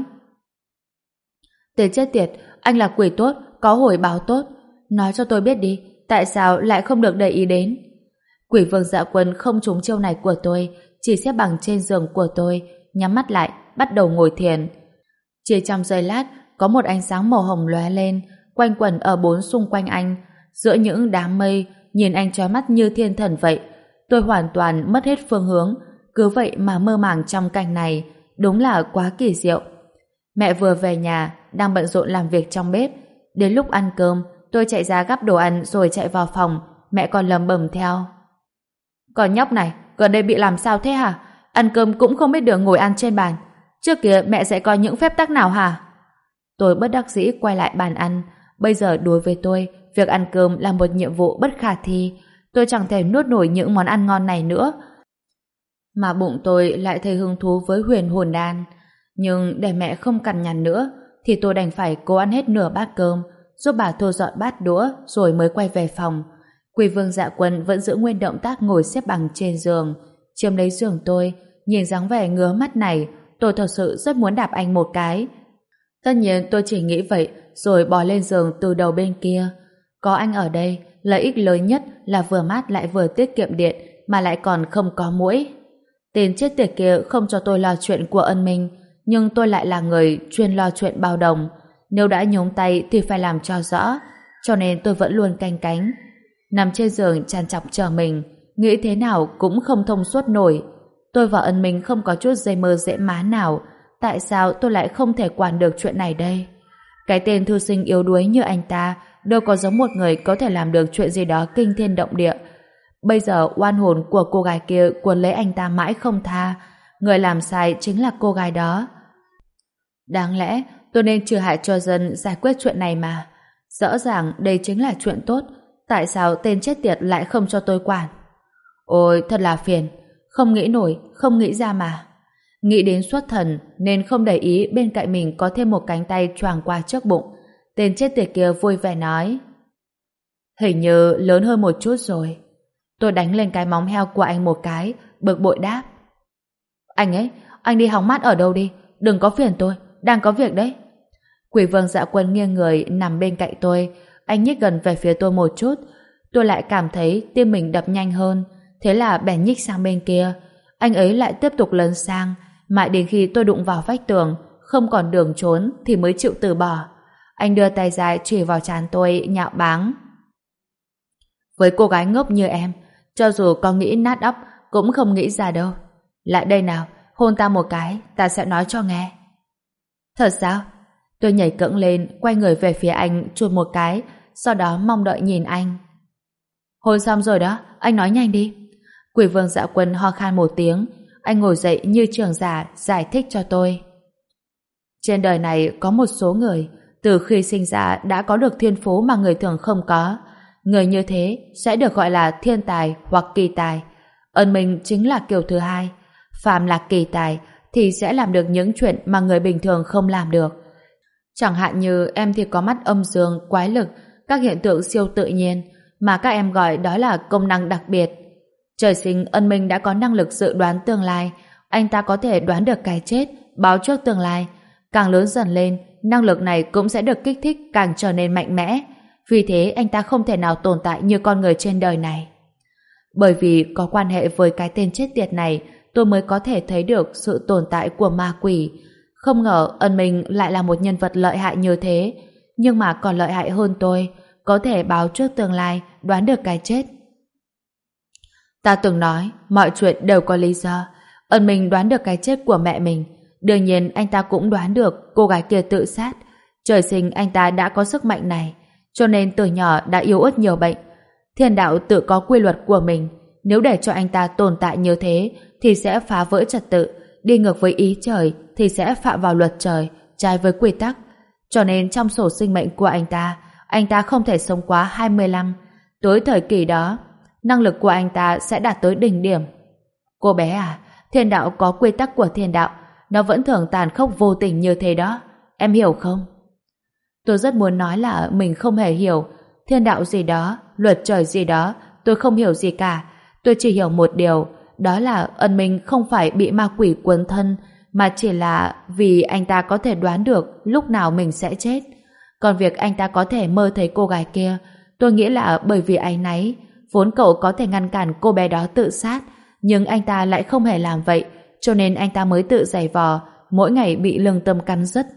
Tên chết tiệt, anh là quỷ tốt, có hồi báo tốt. Nói cho tôi biết đi, tại sao lại không được để ý đến? Quỷ Vương Dạ Quân không trúng chiêu này của tôi, chỉ xếp bằng trên giường của tôi, nhắm mắt lại, bắt đầu ngồi thiền. Chỉ trong giây lát, có một ánh sáng màu hồng lóe lên, quanh quẩn ở bốn xung quanh anh, giữa những đám mây, nhìn anh chói mắt như thiên thần vậy. Tôi hoàn toàn mất hết phương hướng, cứ vậy mà mơ màng trong cảnh này, đúng là quá kỳ diệu. Mẹ vừa về nhà, đang bận rộn làm việc trong bếp. Đến lúc ăn cơm, tôi chạy ra gắp đồ ăn rồi chạy vào phòng, mẹ còn lầm bầm theo: Con nhóc này, gần đây bị làm sao thế hả? Ăn cơm cũng không biết được ngồi ăn trên bàn. Trước kia mẹ sẽ có những phép tắc nào hả? Tôi bất đắc dĩ quay lại bàn ăn. Bây giờ đối với tôi, việc ăn cơm là một nhiệm vụ bất khả thi. Tôi chẳng thể nuốt nổi những món ăn ngon này nữa. Mà bụng tôi lại thấy hứng thú với huyền hồn đan. Nhưng để mẹ không cằn nhằn nữa thì tôi đành phải cố ăn hết nửa bát cơm, giúp bà thu dọn bát đũa rồi mới quay về phòng. Quỷ Vương Dạ Quân vẫn giữ nguyên động tác ngồi xếp bằng trên giường, chiếm lấy giường tôi. Nhìn dáng vẻ ngứa mắt này, tôi thật sự rất muốn đạp anh một cái. Tất nhiên tôi chỉ nghĩ vậy rồi bò lên giường từ đầu bên kia. Có anh ở đây, lợi ích lớn nhất là vừa mát lại vừa tiết kiệm điện, mà lại còn không có muỗi. Tên chết tiệt kia không cho tôi lo chuyện của Ân Minh, nhưng tôi lại là người chuyên lo chuyện bao đồng. Nếu đã nhúng tay thì phải làm cho rõ, cho nên tôi vẫn luôn canh cánh. Nằm trên giường trằn trọc chờ mình, nghĩ thế nào cũng không thông suốt nổi. Tôi và Ân Minh không có chút dây mơ dễ má nào, tại sao tôi lại không thể quản được chuyện này đây? Cái tên thư sinh yếu đuối như anh ta đâu có giống một người có thể làm được chuyện gì đó kinh thiên động địa. Bây giờ oan hồn của cô gái kia cuốn lấy anh ta mãi không tha, người làm sai chính là cô gái đó. Đáng lẽ tôi nên trừ hại cho dân, giải quyết chuyện này mà. Rõ ràng đây chính là chuyện tốt, tại sao tên chết tiệt lại không cho tôi quản? Ôi thật là phiền, không nghĩ nổi, không nghĩ ra mà. Nghĩ đến xuất thần nên không để ý bên cạnh mình có thêm một cánh tay choàng qua trước bụng. Tên chết tiệt kia vui vẻ nói: hình như lớn hơn một chút rồi. Tôi đánh lên cái móng heo của anh một cái, bực bội đáp: anh ấy, anh đi hóng mát ở đâu đi, đừng có phiền tôi, đang có việc đấy. Quỷ Vương Dạ Quân nghiêng người nằm bên cạnh tôi, anh nhích gần về phía tôi một chút. Tôi lại cảm thấy tim mình đập nhanh hơn, thế là bèn nhích sang bên kia. Anh ấy lại tiếp tục lấn sang, mãi đến khi tôi đụng vào vách tường, không còn đường trốn thì mới chịu từ bỏ. Anh đưa tay ra chỉ vào trán tôi, nhạo báng: với cô gái ngốc như em, cho dù có nghĩ nát óc cũng không nghĩ ra đâu. Lại đây nào, hôn ta một cái, ta sẽ nói cho nghe. Thật sao? Tôi nhảy cẫng lên, quay người về phía anh, chụp một cái, sau đó mong đợi nhìn anh. Hôn xong rồi đó, anh nói nhanh đi. Quỷ Vương Dạ Quân ho khan một tiếng, anh ngồi dậy như trưởng giả giải thích cho tôi. Trên đời này có một số người từ khi sinh ra đã có được thiên phú mà người thường không có. Người như thế sẽ được gọi là thiên tài hoặc kỳ tài. Ân Minh chính là kiểu thứ hai. Phàm là kỳ tài thì sẽ làm được những chuyện mà người bình thường không làm được. Chẳng hạn như em thì có mắt âm dương, quái lực, các hiện tượng siêu tự nhiên mà các em gọi đó là công năng đặc biệt. Trời sinh Ân Minh đã có năng lực dự đoán tương lai. Anh ta có thể đoán được cái chết, báo trước tương lai. Càng lớn dần lên, năng lực này cũng sẽ được kích thích, càng trở nên mạnh mẽ. Vì thế anh ta không thể nào tồn tại như con người trên đời này. Bởi vì có quan hệ với cái tên chết tiệt này, tôi mới có thể thấy được sự tồn tại của ma quỷ. Không ngờ Ân Minh lại là một nhân vật lợi hại như thế, nhưng mà còn lợi hại hơn tôi, có thể báo trước tương lai, đoán được cái chết. Ta từng nói, mọi chuyện đều có lý do. Ân Minh đoán được cái chết của mẹ mình, đương nhiên anh ta cũng đoán được cô gái kia tự sát. Trời sinh anh ta đã có sức mạnh này, cho nên từ nhỏ đã yếu ớt nhiều bệnh. Thiên đạo tự có quy luật của mình, nếu để cho anh ta tồn tại như thế thì sẽ phá vỡ trật tự, đi ngược với ý trời thì sẽ phạm vào luật trời, trái với quy tắc. Cho nên trong sổ sinh mệnh của anh ta, anh ta không thể sống quá hai mươi lăm. Tới thời kỳ đó, năng lực của anh ta sẽ đạt tới đỉnh điểm. Cô bé à, thiên đạo có quy tắc của thiên đạo, nó vẫn thường tàn khốc vô tình như thế đó. Em hiểu không? Tôi rất muốn nói là mình không hề hiểu. Thiên đạo gì đó, luật trời gì đó, tôi không hiểu gì cả. Tôi chỉ hiểu một điều, đó là Ân Minh không phải bị ma quỷ cuốn thân, mà chỉ là vì anh ta có thể đoán được lúc nào mình sẽ chết. Còn việc anh ta có thể mơ thấy cô gái kia, tôi nghĩ là bởi vì áy náy. Vốn cậu có thể ngăn cản cô bé đó tự sát, nhưng anh ta lại không hề làm vậy, cho nên anh ta mới tự giày vò, mỗi ngày bị lương tâm cắn rứt.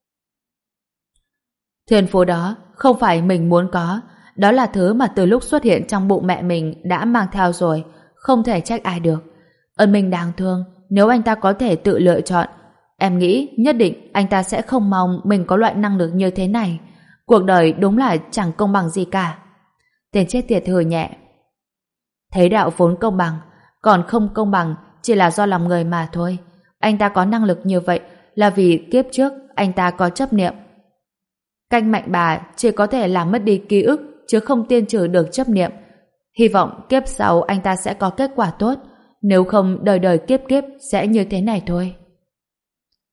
Thiên phú đó không phải mình muốn có, đó là thứ mà từ lúc xuất hiện trong bụng mẹ mình đã mang theo rồi, không thể trách ai được. Ân Minh đáng thương, nếu anh ta có thể tự lựa chọn, em nghĩ nhất định anh ta sẽ không mong mình có loại năng lực như thế này. Cuộc đời đúng là chẳng công bằng gì cả. Tên chết tiệt hừ nhẹ. Thấy đạo vốn công bằng, còn không công bằng chỉ là do lòng người mà thôi. Anh ta có năng lực như vậy là vì kiếp trước anh ta có chấp niệm. Canh mạnh bà chỉ có thể làm mất đi ký ức, chứ không tiên trừ được chấp niệm. Hy vọng kiếp sau anh ta sẽ có kết quả tốt, nếu không đời đời kiếp kiếp sẽ như thế này thôi.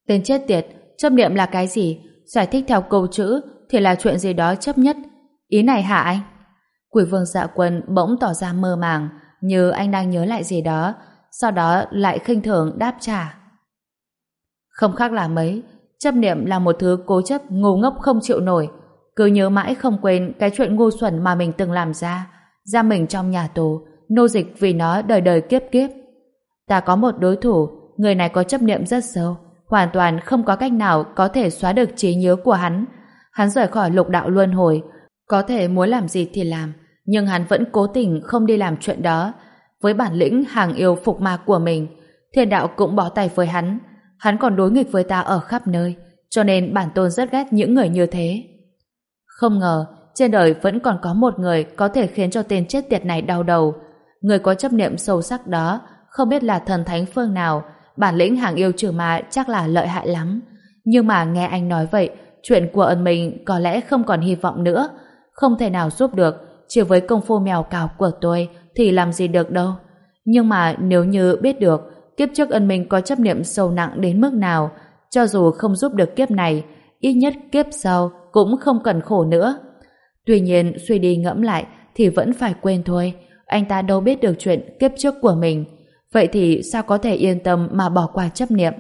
Tên chết tiệt, chấp niệm là cái gì? Giải thích theo câu chữ thì là chuyện gì đó chấp nhất. Ý này hả anh? Quỷ vương Dạ Quân bỗng tỏ ra mơ màng, như anh đang nhớ lại gì đó, sau đó lại khinh thường đáp trả. Không khác là mấy, chấp niệm là một thứ cố chấp ngu ngốc không chịu nổi, cứ nhớ mãi không quên cái chuyện ngu xuẩn mà mình từng làm ra, giam mình trong nhà tù, nô dịch vì nó đời đời kiếp kiếp. Ta có một đối thủ, người này có chấp niệm rất sâu, hoàn toàn không có cách nào có thể xóa được trí nhớ của hắn. Hắn rời khỏi lục đạo luân hồi, có thể muốn làm gì thì làm, nhưng hắn vẫn cố tình không đi làm chuyện đó. Với bản lĩnh hàng yêu phục ma của mình, thiên đạo cũng bó tay với hắn. Hắn còn đối nghịch với ta ở khắp nơi, cho nên bản tôn rất ghét những người như thế. Không ngờ, trên đời vẫn còn có một người có thể khiến cho tên chết tiệt này đau đầu. Người có chấp niệm sâu sắc đó, không biết là thần thánh phương nào, bản lĩnh hàng yêu trừ ma chắc là lợi hại lắm. Nhưng mà nghe anh nói vậy, chuyện của ân mình có lẽ không còn hy vọng nữa, không thể nào giúp được. Chỉ với công phu mèo cào của tôi thì làm gì được đâu. Nhưng mà nếu như biết được kiếp trước ân mình có chấp niệm sâu nặng đến mức nào, cho dù không giúp được kiếp này, ít nhất kiếp sau cũng không cần khổ nữa. Tuy nhiên suy đi ngẫm lại thì vẫn phải quên thôi. Anh ta đâu biết được chuyện kiếp trước của mình, vậy thì sao có thể yên tâm mà bỏ qua chấp niệm.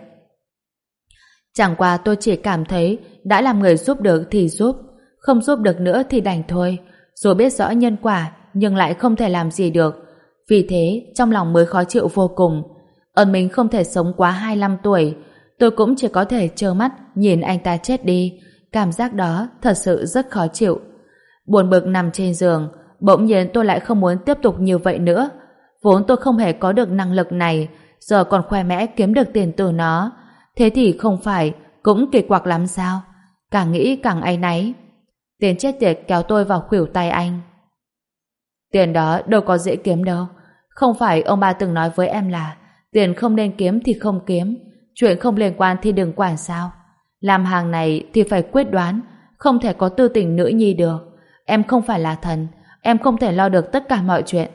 Chẳng qua tôi chỉ cảm thấy đã làm người giúp được thì giúp, không giúp được nữa thì đành thôi. Dù biết rõ nhân quả nhưng lại không thể làm gì được, vì thế trong lòng mới khó chịu vô cùng. Ân mình không thể sống quá hai mươi lăm tuổi, tôi cũng chỉ có thể trơ mắt nhìn anh ta chết đi. Cảm giác đó thật sự rất khó chịu. Buồn bực nằm trên giường, bỗng nhiên tôi lại không muốn tiếp tục như vậy nữa. Vốn tôi không hề có được năng lực này, giờ còn khoe mẽ kiếm được tiền từ nó, thế thì không phải cũng kỳ quặc lắm sao? Càng nghĩ càng áy náy. Tên chết tiệt kéo tôi vào khuỷu tay anh. Tiền đó đâu có dễ kiếm đâu. Không phải ông bà từng nói với em là tiền không nên kiếm thì không kiếm, chuyện không liên quan thì đừng quản sao? Làm hàng này thì phải quyết đoán, không thể có tư tình nữ nhi được. Em không phải là thần, em không thể lo được tất cả mọi chuyện.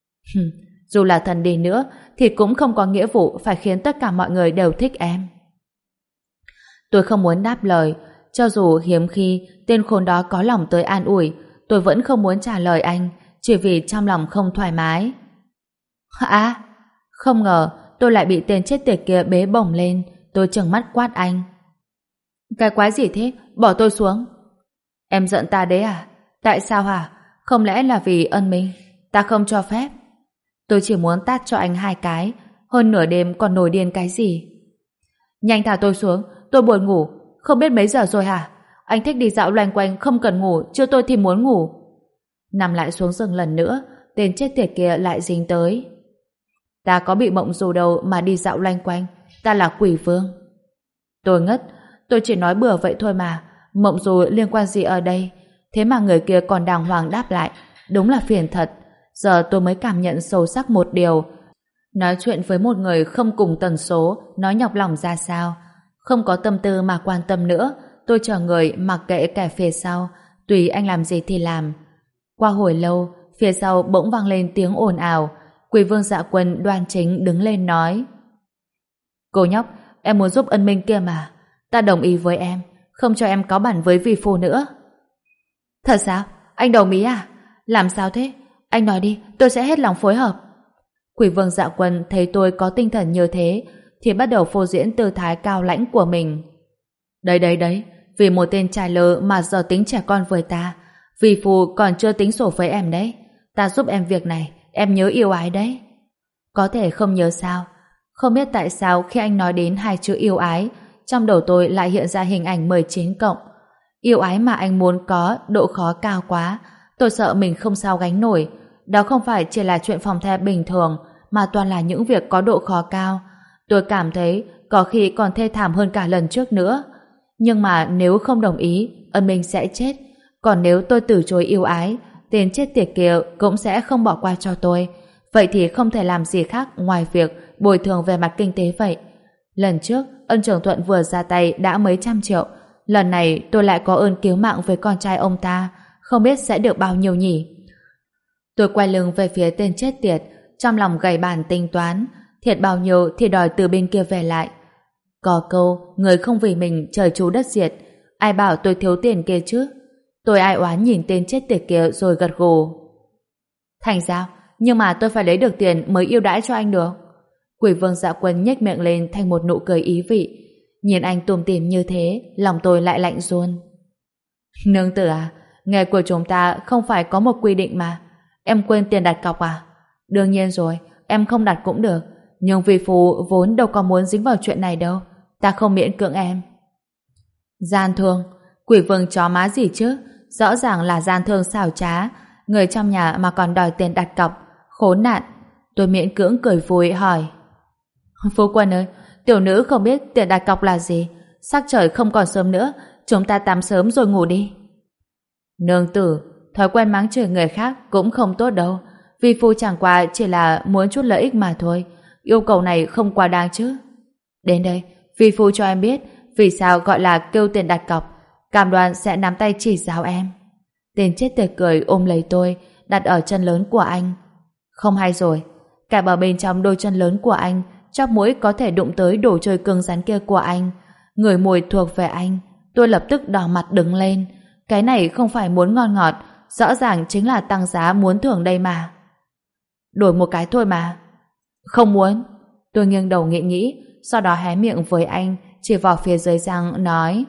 Dù là thần đi nữa thì cũng không có nghĩa vụ phải khiến tất cả mọi người đều thích em. Tôi không muốn đáp lời, cho dù hiếm khi tên khốn đó có lòng tới an ủi, tôi vẫn không muốn trả lời anh, chỉ vì trong lòng không thoải mái. À, không ngờ tôi lại bị tên chết tiệt kia bế bổng lên. Tôi trừng mắt quát anh. Cái quái gì thế? Bỏ tôi xuống. Em giận ta đấy à? Tại sao hả? Không lẽ là vì ân mình? Ta không cho phép. Tôi chỉ muốn tát cho anh hai cái, hơn nửa đêm còn nổi điên cái gì? Nhanh thả tôi xuống, tôi buồn ngủ. Không biết mấy giờ rồi hả? Anh thích đi dạo loanh quanh không cần ngủ, chứ tôi thì muốn ngủ. Nằm lại xuống giường lần nữa, tên chết tiệt kia lại dính tới. Ta có bị mộng dù đâu mà đi dạo loanh quanh, ta là quỷ vương. Tôi ngất, tôi chỉ nói bừa vậy thôi mà, mộng dù liên quan gì ở đây? Thế mà người kia còn đàng hoàng đáp lại, đúng là phiền thật. Giờ tôi mới cảm nhận sâu sắc một điều. Nói chuyện với một người không cùng tần số, nó nhọc lòng ra sao? Không có tâm tư mà quan tâm nữa, tôi chờ người mặc kệ kẻ phía sau, tùy anh làm gì thì làm. Qua hồi lâu, phía sau bỗng vang lên tiếng ồn ào. Quỷ vương Dạ Quân đoan chính đứng lên nói: Cô nhóc, em muốn giúp ân minh kia mà. Ta đồng ý với em, không cho em cáu bẳn với vi phu nữa. Thật sao? Anh đồng ý à? Làm sao thế? Anh nói đi, tôi sẽ hết lòng phối hợp. Quỷ vương Dạ Quân thấy tôi có tinh thần như thế thì bắt đầu phô diễn tư thái cao lãnh của mình. Đấy đấy đấy, vì một tên trai lơ mà giờ tính trẻ con với ta. Vi phu còn chưa tính sổ với em đấy. Ta giúp em việc này, em nhớ yêu ái đấy. Có thể không nhớ sao? Không biết tại sao khi anh nói đến hai chữ yêu ái, trong đầu tôi lại hiện ra hình ảnh mười chín cộng. Yêu ái mà anh muốn có độ khó cao quá, tôi sợ mình không sao gánh nổi. Đó không phải chỉ là chuyện phòng the bình thường, mà toàn là những việc có độ khó cao. Tôi cảm thấy có khi còn thê thảm hơn cả lần trước nữa. Nhưng mà nếu không đồng ý, ân minh sẽ chết. Còn nếu tôi từ chối yêu ái, tên chết tiệt kia cũng sẽ không bỏ qua cho tôi. Vậy thì không thể làm gì khác ngoài việc bồi thường về mặt kinh tế vậy. Lần trước, ân Trường Thuận vừa ra tay đã mấy trăm triệu. Lần này tôi lại có ơn cứu mạng với con trai ông ta, không biết sẽ được bao nhiêu nhỉ. Tôi quay lưng về phía tên chết tiệt, trong lòng gầy bàn tính toán, thiệt bao nhiêu thì đòi từ bên kia về lại. Có câu, người không vì mình trời chu đất diệt. Ai bảo tôi thiếu tiền kia chứ? Tôi ai oán nhìn tên chết tiệt kia rồi gật gù. Thành sao? Nhưng mà tôi phải lấy được tiền mới yêu đãi cho anh được. Quỷ vương Dạ Quân nhếch miệng lên thành một nụ cười ý vị. Nhìn anh tủm tỉm như thế, lòng tôi lại lạnh run. Nương tử à, nghề của chúng ta không phải có một quy định mà. Em quên tiền đặt cọc à? Đương nhiên rồi, em không đặt cũng được. Nhưng vì phù vốn đâu có muốn dính vào chuyện này đâu. Ta không miễn cưỡng em. Gian thương? Quỷ vương chó má gì chứ? Rõ ràng là gian thương xảo trá. Người trong nhà mà còn đòi tiền đặt cọc. Khốn nạn. Tôi miễn cưỡng cười vui hỏi. Phu quân ơi, tiểu nữ không biết tiền đặt cọc là gì. Sắc trời không còn sớm nữa, chúng ta tắm sớm rồi ngủ đi. Nương tử, thói quen mắng chửi người khác cũng không tốt đâu. Vi phu chẳng qua chỉ là muốn chút lợi ích mà thôi. Yêu cầu này không quá đáng chứ. Đến đây, vi phu cho em biết vì sao gọi là kêu tiền đặt cọc. Cam đoan sẽ nắm tay chỉ giáo em. Tên chết tiệt cười ôm lấy tôi, đặt ở chân lớn của anh. Không hay rồi, cả ở bên trong đôi chân lớn của anh, chóp mũi có thể đụng tới đồ chơi cứng rắn kia của anh. Người mùi thuộc về anh. Tôi lập tức đỏ mặt đứng lên. Cái này không phải muốn ngon ngọt, rõ ràng chính là tăng giá muốn thưởng đây mà. Đổi một cái thôi mà. Không muốn. Tôi nghiêng đầu nghĩ nghĩ, sau đó hé miệng với anh, chỉ vào phía dưới răng nói.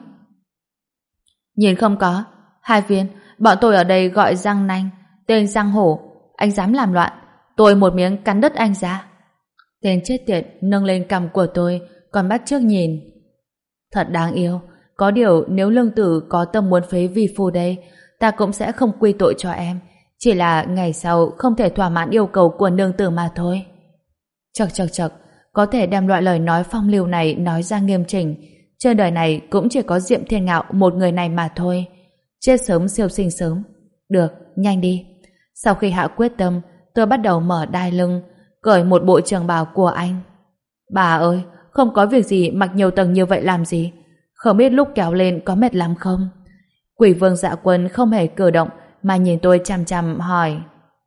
Nhìn không có, hai viên, bọn tôi ở đây gọi răng nanh, tên răng hổ, anh dám làm loạn, tôi một miếng cắn đứt anh ra. Tên chết tiệt nâng lên cằm của tôi, còn bắt chước nhìn. Thật đáng yêu, có điều nếu lương tử có tâm muốn phế vi phu đây, ta cũng sẽ không quy tội cho em, chỉ là ngày sau không thể thỏa mãn yêu cầu của nương tử mà thôi. Chậc chậc chậc, có thể đem loại lời nói phong lưu này nói ra nghiêm chỉnh, trên đời này cũng chỉ có Diệm Thiên Ngạo một người này mà thôi. Chết sớm siêu sinh sớm. Được, nhanh đi. Sau khi hạ quyết tâm, tôi bắt đầu mở đai lưng, cởi một bộ trường bào của anh. Bà ơi, không có việc gì mặc nhiều tầng như vậy làm gì? Không biết lúc kéo lên có mệt lắm không? Quỷ vương Dạ Quân không hề cử động mà nhìn tôi chằm chằm hỏi.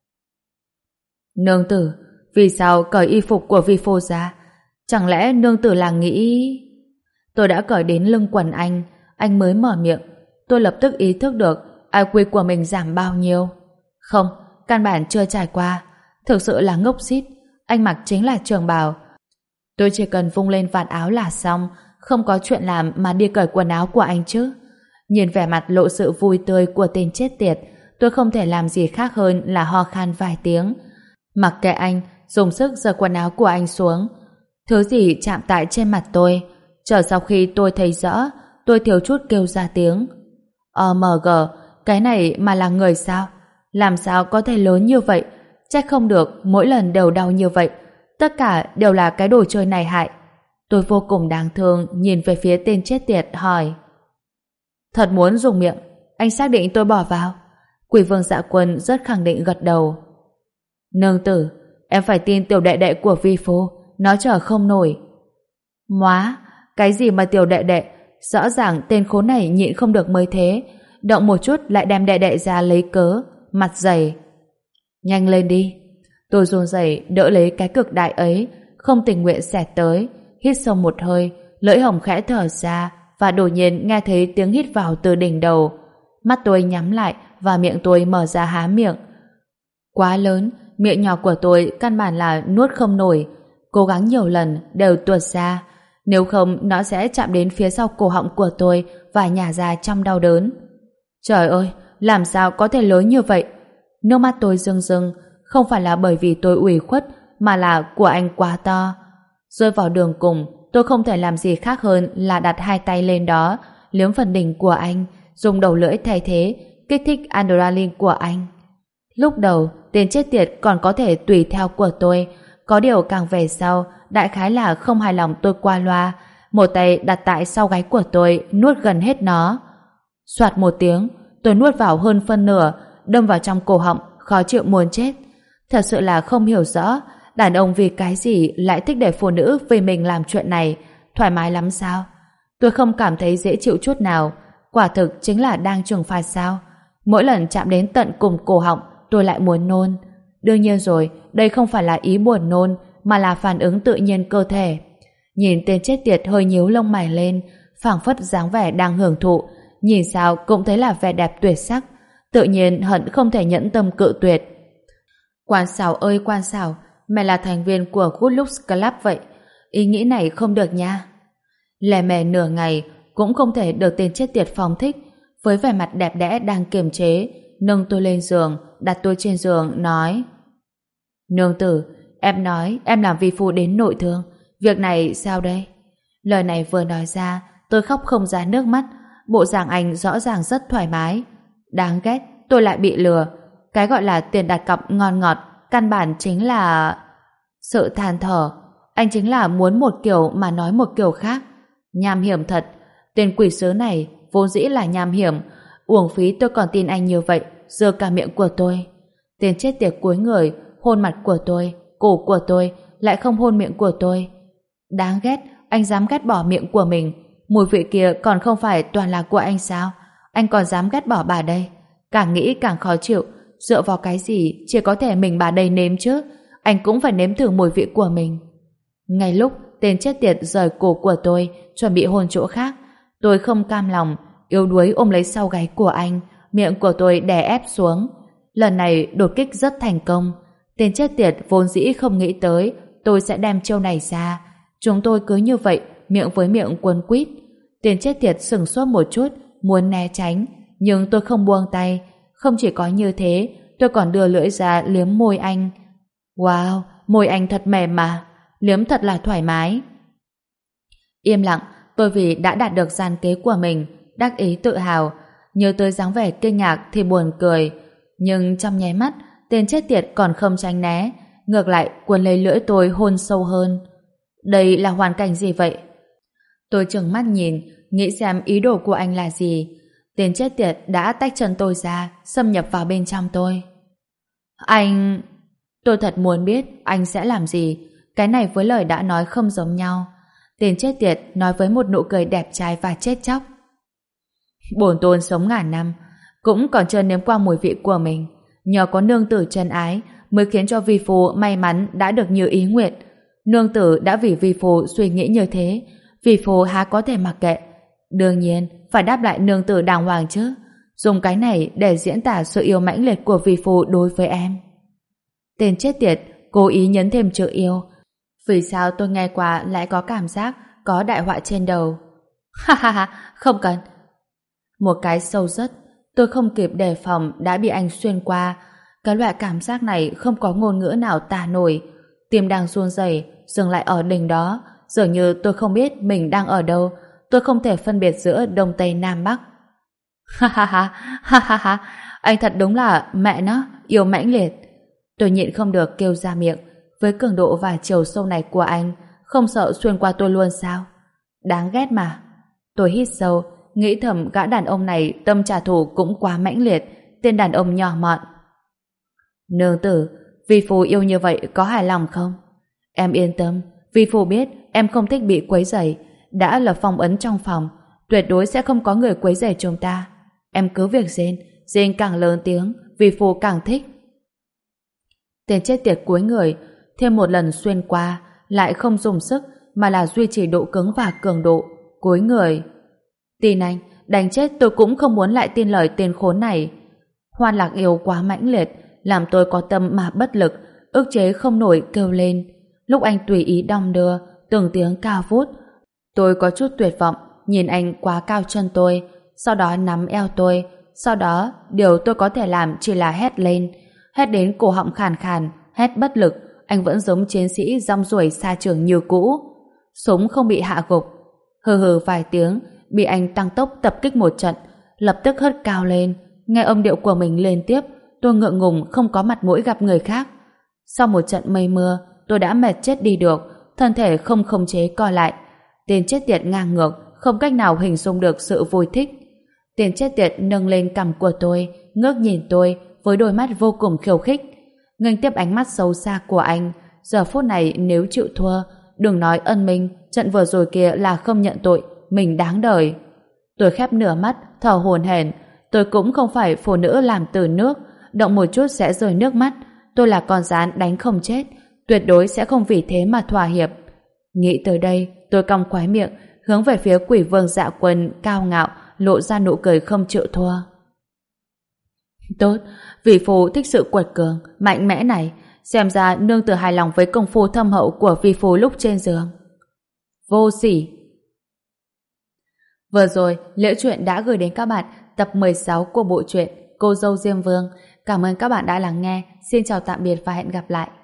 Nương tử, vì sao cởi y phục của vi phu ra? Chẳng lẽ nương tử là nghĩ... Tôi đã cởi đến lưng quần anh, anh mới mở miệng. Tôi lập tức ý thức được i kiu của mình giảm bao nhiêu. Không, căn bản chưa trải qua. Thực sự là ngốc xít. Anh mặc chính là trường bào. Tôi chỉ cần vung lên vạt áo là xong, không có chuyện làm mà đi cởi quần áo của anh chứ. Nhìn vẻ mặt lộ sự vui tươi của tên chết tiệt, tôi không thể làm gì khác hơn là ho khan vài tiếng. Mặc kệ anh, dùng sức giơ quần áo của anh xuống. Thứ gì chạm tại trên mặt tôi. Chờ sau khi tôi thấy rõ, tôi thiếu chút kêu ra tiếng. ô em giê, cái này mà là người sao? Làm sao có thể lớn như vậy? Chắc không được, mỗi lần đều đau như vậy. Tất cả đều là cái đồ chơi này hại. Tôi vô cùng đáng thương nhìn về phía tên chết tiệt hỏi. Thật muốn dùng miệng, anh xác định tôi bỏ vào? Quỷ vương Dạ Quân rất khẳng định gật đầu. Nương tử, em phải tin tiểu đệ đệ của vi phu, nó chờ không nổi. Móa, cái gì mà tiểu đệ đệ, rõ ràng tên khốn này nhịn không được mới thế, động một chút lại đem đệ đệ ra lấy cớ, mặt dày. Nhanh lên đi. Tôi run rẩy đỡ lấy cái cực đại ấy, không tình nguyện xẹt tới, hít sâu một hơi, lưỡi hồng khẽ thở ra và đột nhiên nghe thấy tiếng hít vào từ đỉnh đầu. Mắt tôi nhắm lại và miệng tôi mở ra há miệng. Quá lớn, miệng nhỏ của tôi căn bản là nuốt không nổi, cố gắng nhiều lần đều tuột ra, nếu không nó sẽ chạm đến phía sau cổ họng của tôi và nhả ra trong đau đớn. Trời ơi, làm sao có thể lớn như vậy? Nước mắt tôi rưng rưng, không phải là bởi vì tôi ủy khuất mà là của anh quá to. Rơi vào đường cùng, tôi không thể làm gì khác hơn là đặt hai tay lên đó, liếm phần đỉnh của anh, dùng đầu lưỡi thay thế, kích thích adrenaline của anh. Lúc đầu, tên chết tiệt còn có thể tùy theo của tôi, có điều càng về sau, đại khái là không hài lòng tôi qua loa, một tay đặt tại sau gáy của tôi, nuốt gần hết nó. Soạt một tiếng, tôi nuốt vào hơn phân nửa, đâm vào trong cổ họng, khó chịu muốn chết. Thật sự là không hiểu rõ, đàn ông vì cái gì lại thích để phụ nữ vì mình làm chuyện này, thoải mái lắm sao? Tôi không cảm thấy dễ chịu chút nào, quả thực chính là đang trừng phạt sao? Mỗi lần chạm đến tận cùng cổ họng, tôi lại muốn nôn. Đương nhiên rồi, đây không phải là ý buồn nôn, mà là phản ứng tự nhiên cơ thể. Nhìn tên chết tiệt hơi nhíu lông mày lên, phảng phất dáng vẻ đang hưởng thụ, nhìn sao cũng thấy là vẻ đẹp tuyệt sắc, tự nhiên hận không thể nhẫn tâm cự tuyệt. Quan xảo ơi quan xảo, mày là thành viên của Good Looks Club vậy, ý nghĩ này không được nha. Lè mè nửa ngày cũng không thể được tên chết tiệt phóng thích, với vẻ mặt đẹp đẽ đang kiềm chế, nâng tôi lên giường, đặt tôi trên giường, nói: Nương tử, em nói em làm vi phu đến nội thương, việc này sao đây? Lời này vừa nói ra, tôi khóc không ra nước mắt, bộ dạng anh rõ ràng rất thoải mái. Đáng ghét, tôi lại bị lừa. Cái gọi là tiền đặt cọc ngon ngọt, căn bản chính là... Sự than thở, anh chính là muốn một kiểu mà nói một kiểu khác. Nham hiểm thật, tên quỷ sứ này vốn dĩ là nham hiểm, uổng phí tôi còn tin anh như vậy, dơ cả miệng của tôi. Tên chết tiệt cuối người, hôn mặt của tôi, cổ của tôi, lại không hôn miệng của tôi. Đáng ghét, anh dám ghét bỏ miệng của mình, mùi vị kia còn không phải toàn là của anh sao? Anh còn dám ghét bỏ bà đây? Càng nghĩ càng khó chịu, dựa vào cái gì chỉ có thể mình bà đây nếm chứ, anh cũng phải nếm thử mùi vị của mình. Ngay lúc tên chết tiệt rời cổ của tôi, chuẩn bị hôn chỗ khác, tôi không cam lòng, yếu đuối ôm lấy sau gáy của anh, miệng của tôi đè ép xuống. Lần này đột kích rất thành công. Tên chết tiệt vốn dĩ không nghĩ tới tôi sẽ đem chiêu này ra. Chúng tôi cứ như vậy, miệng với miệng quấn quýt. Tên chết tiệt sửng sốt một chút, muốn né tránh, nhưng tôi không buông tay. Không chỉ có như thế, tôi còn đưa lưỡi ra liếm môi anh. Wow, môi anh thật mềm mà, liếm thật là thoải mái. Im lặng, tôi vì đã đạt được gian kế của mình, đắc ý tự hào. Nhớ tới dáng vẻ kinh ngạc thì buồn cười. Nhưng trong nháy mắt, tên chết tiệt còn không tránh né, ngược lại cuốn lấy lưỡi tôi hôn sâu hơn. Đây là hoàn cảnh gì vậy? Tôi trừng mắt nhìn, nghĩ xem ý đồ của anh là gì. Tên chết tiệt đã tách chân tôi ra, xâm nhập vào bên trong tôi. Anh... Tôi thật muốn biết anh sẽ làm gì. Cái này với lời đã nói không giống nhau. Tên chết tiệt nói với một nụ cười đẹp trai và chết chóc. Bổn tôn sống ngàn năm, cũng còn chưa nếm qua mùi vị của mình. Nhờ có nương tử chân ái mới khiến cho vi phu may mắn đã được như ý nguyện. Nương tử đã vì vi phu suy nghĩ như thế, vi phu há có thể mặc kệ. Đương nhiên phải đáp lại nương tử đàng hoàng chứ. Dùng cái này để diễn tả sự yêu mãnh liệt của vi phu đối với em. Tên chết tiệt cố ý nhấn thêm chữ yêu. Vì sao tôi nghe qua lại có cảm giác có đại họa trên đầu? Ha ha ha, không cần. Một cái sâu rất, tôi không kịp đề phòng đã bị anh xuyên qua. Cái loại cảm giác này không có ngôn ngữ nào tả nổi. Tim đang run rẩy, dừng lại ở đỉnh đó, dường như tôi không biết mình đang ở đâu. Tôi không thể phân biệt giữa đông tây nam bắc. Ha ha ha, ha ha ha, anh thật đúng là mẹ nó yêu mãnh liệt. Tôi nhịn không được kêu ra miệng. Với cường độ và chiều sâu này của anh, không sợ xuyên qua tôi luôn sao? Đáng ghét mà. Tôi hít sâu, nghĩ thầm gã đàn ông này tâm trả thù cũng quá mãnh liệt, tên đàn ông nhỏ mọn. Nương tử, vi phu yêu như vậy có hài lòng không? Em yên tâm, vi phu biết em không thích bị quấy rầy, đã lập phong ấn trong phòng, tuyệt đối sẽ không có người quấy rầy chúng ta. Em cứ việc rên, rên càng lớn tiếng, vi phu càng thích. Tên chết tiệt cuối người thêm một lần xuyên qua, lại không dùng sức mà là duy trì độ cứng và cường độ. Cuối người. Tin anh, đánh chết tôi cũng không muốn lại tin lời tên khốn này. Hoan Lạc yêu quá mãnh liệt, làm tôi có tâm mà bất lực, ức chế không nổi kêu lên. Lúc anh tùy ý đong đưa, từng tiếng cao vút, tôi có chút tuyệt vọng, nhìn anh quá cao chân tôi, sau đó nắm eo tôi, sau đó điều tôi có thể làm chỉ là hét lên, hét đến cổ họng khàn khàn, hét bất lực. Anh vẫn giống chiến sĩ rong ruổi xa trường như cũ. Súng không bị hạ gục. Hừ hừ vài tiếng, bị anh tăng tốc tập kích một trận, lập tức hất cao lên. Nghe âm điệu của mình lên tiếp, tôi ngượng ngùng không có mặt mũi gặp người khác. Sau một trận mây mưa, tôi đã mệt chết đi được, thân thể không khống chế co lại. Tên chết tiệt ngang ngược, không cách nào hình dung được sự vui thích. Tên chết tiệt nâng lên cằm của tôi, ngước nhìn tôi với đôi mắt vô cùng khiêu khích. Nghênh tiếp ánh mắt xấu xa của anh. Giờ phút này nếu chịu thua, đừng nói ân minh, trận vừa rồi kia là không nhận tội, mình đáng đời. Tôi khép nửa mắt, thở hổn hển. Tôi cũng không phải phụ nữ làm từ nước, động một chút sẽ rơi nước mắt. Tôi là con gián đánh không chết, tuyệt đối sẽ không vì thế mà thỏa hiệp. Nghĩ tới đây, Tôi cong khóe miệng, hướng về phía Quỷ Vương Dạ Quân cao ngạo, lộ ra nụ cười không chịu thua. Tốt, vì phu thích sự quật cường, mạnh mẽ này, xem ra nương tử hài lòng với công phu thâm hậu của vi phu lúc trên giường. Vô sỉ. Vừa rồi, Liễu Chuyện đã gửi đến các bạn tập mười sáu của bộ truyện Cô dâu Diêm Vương. Cảm ơn các bạn đã lắng nghe. Xin chào tạm biệt và hẹn gặp lại.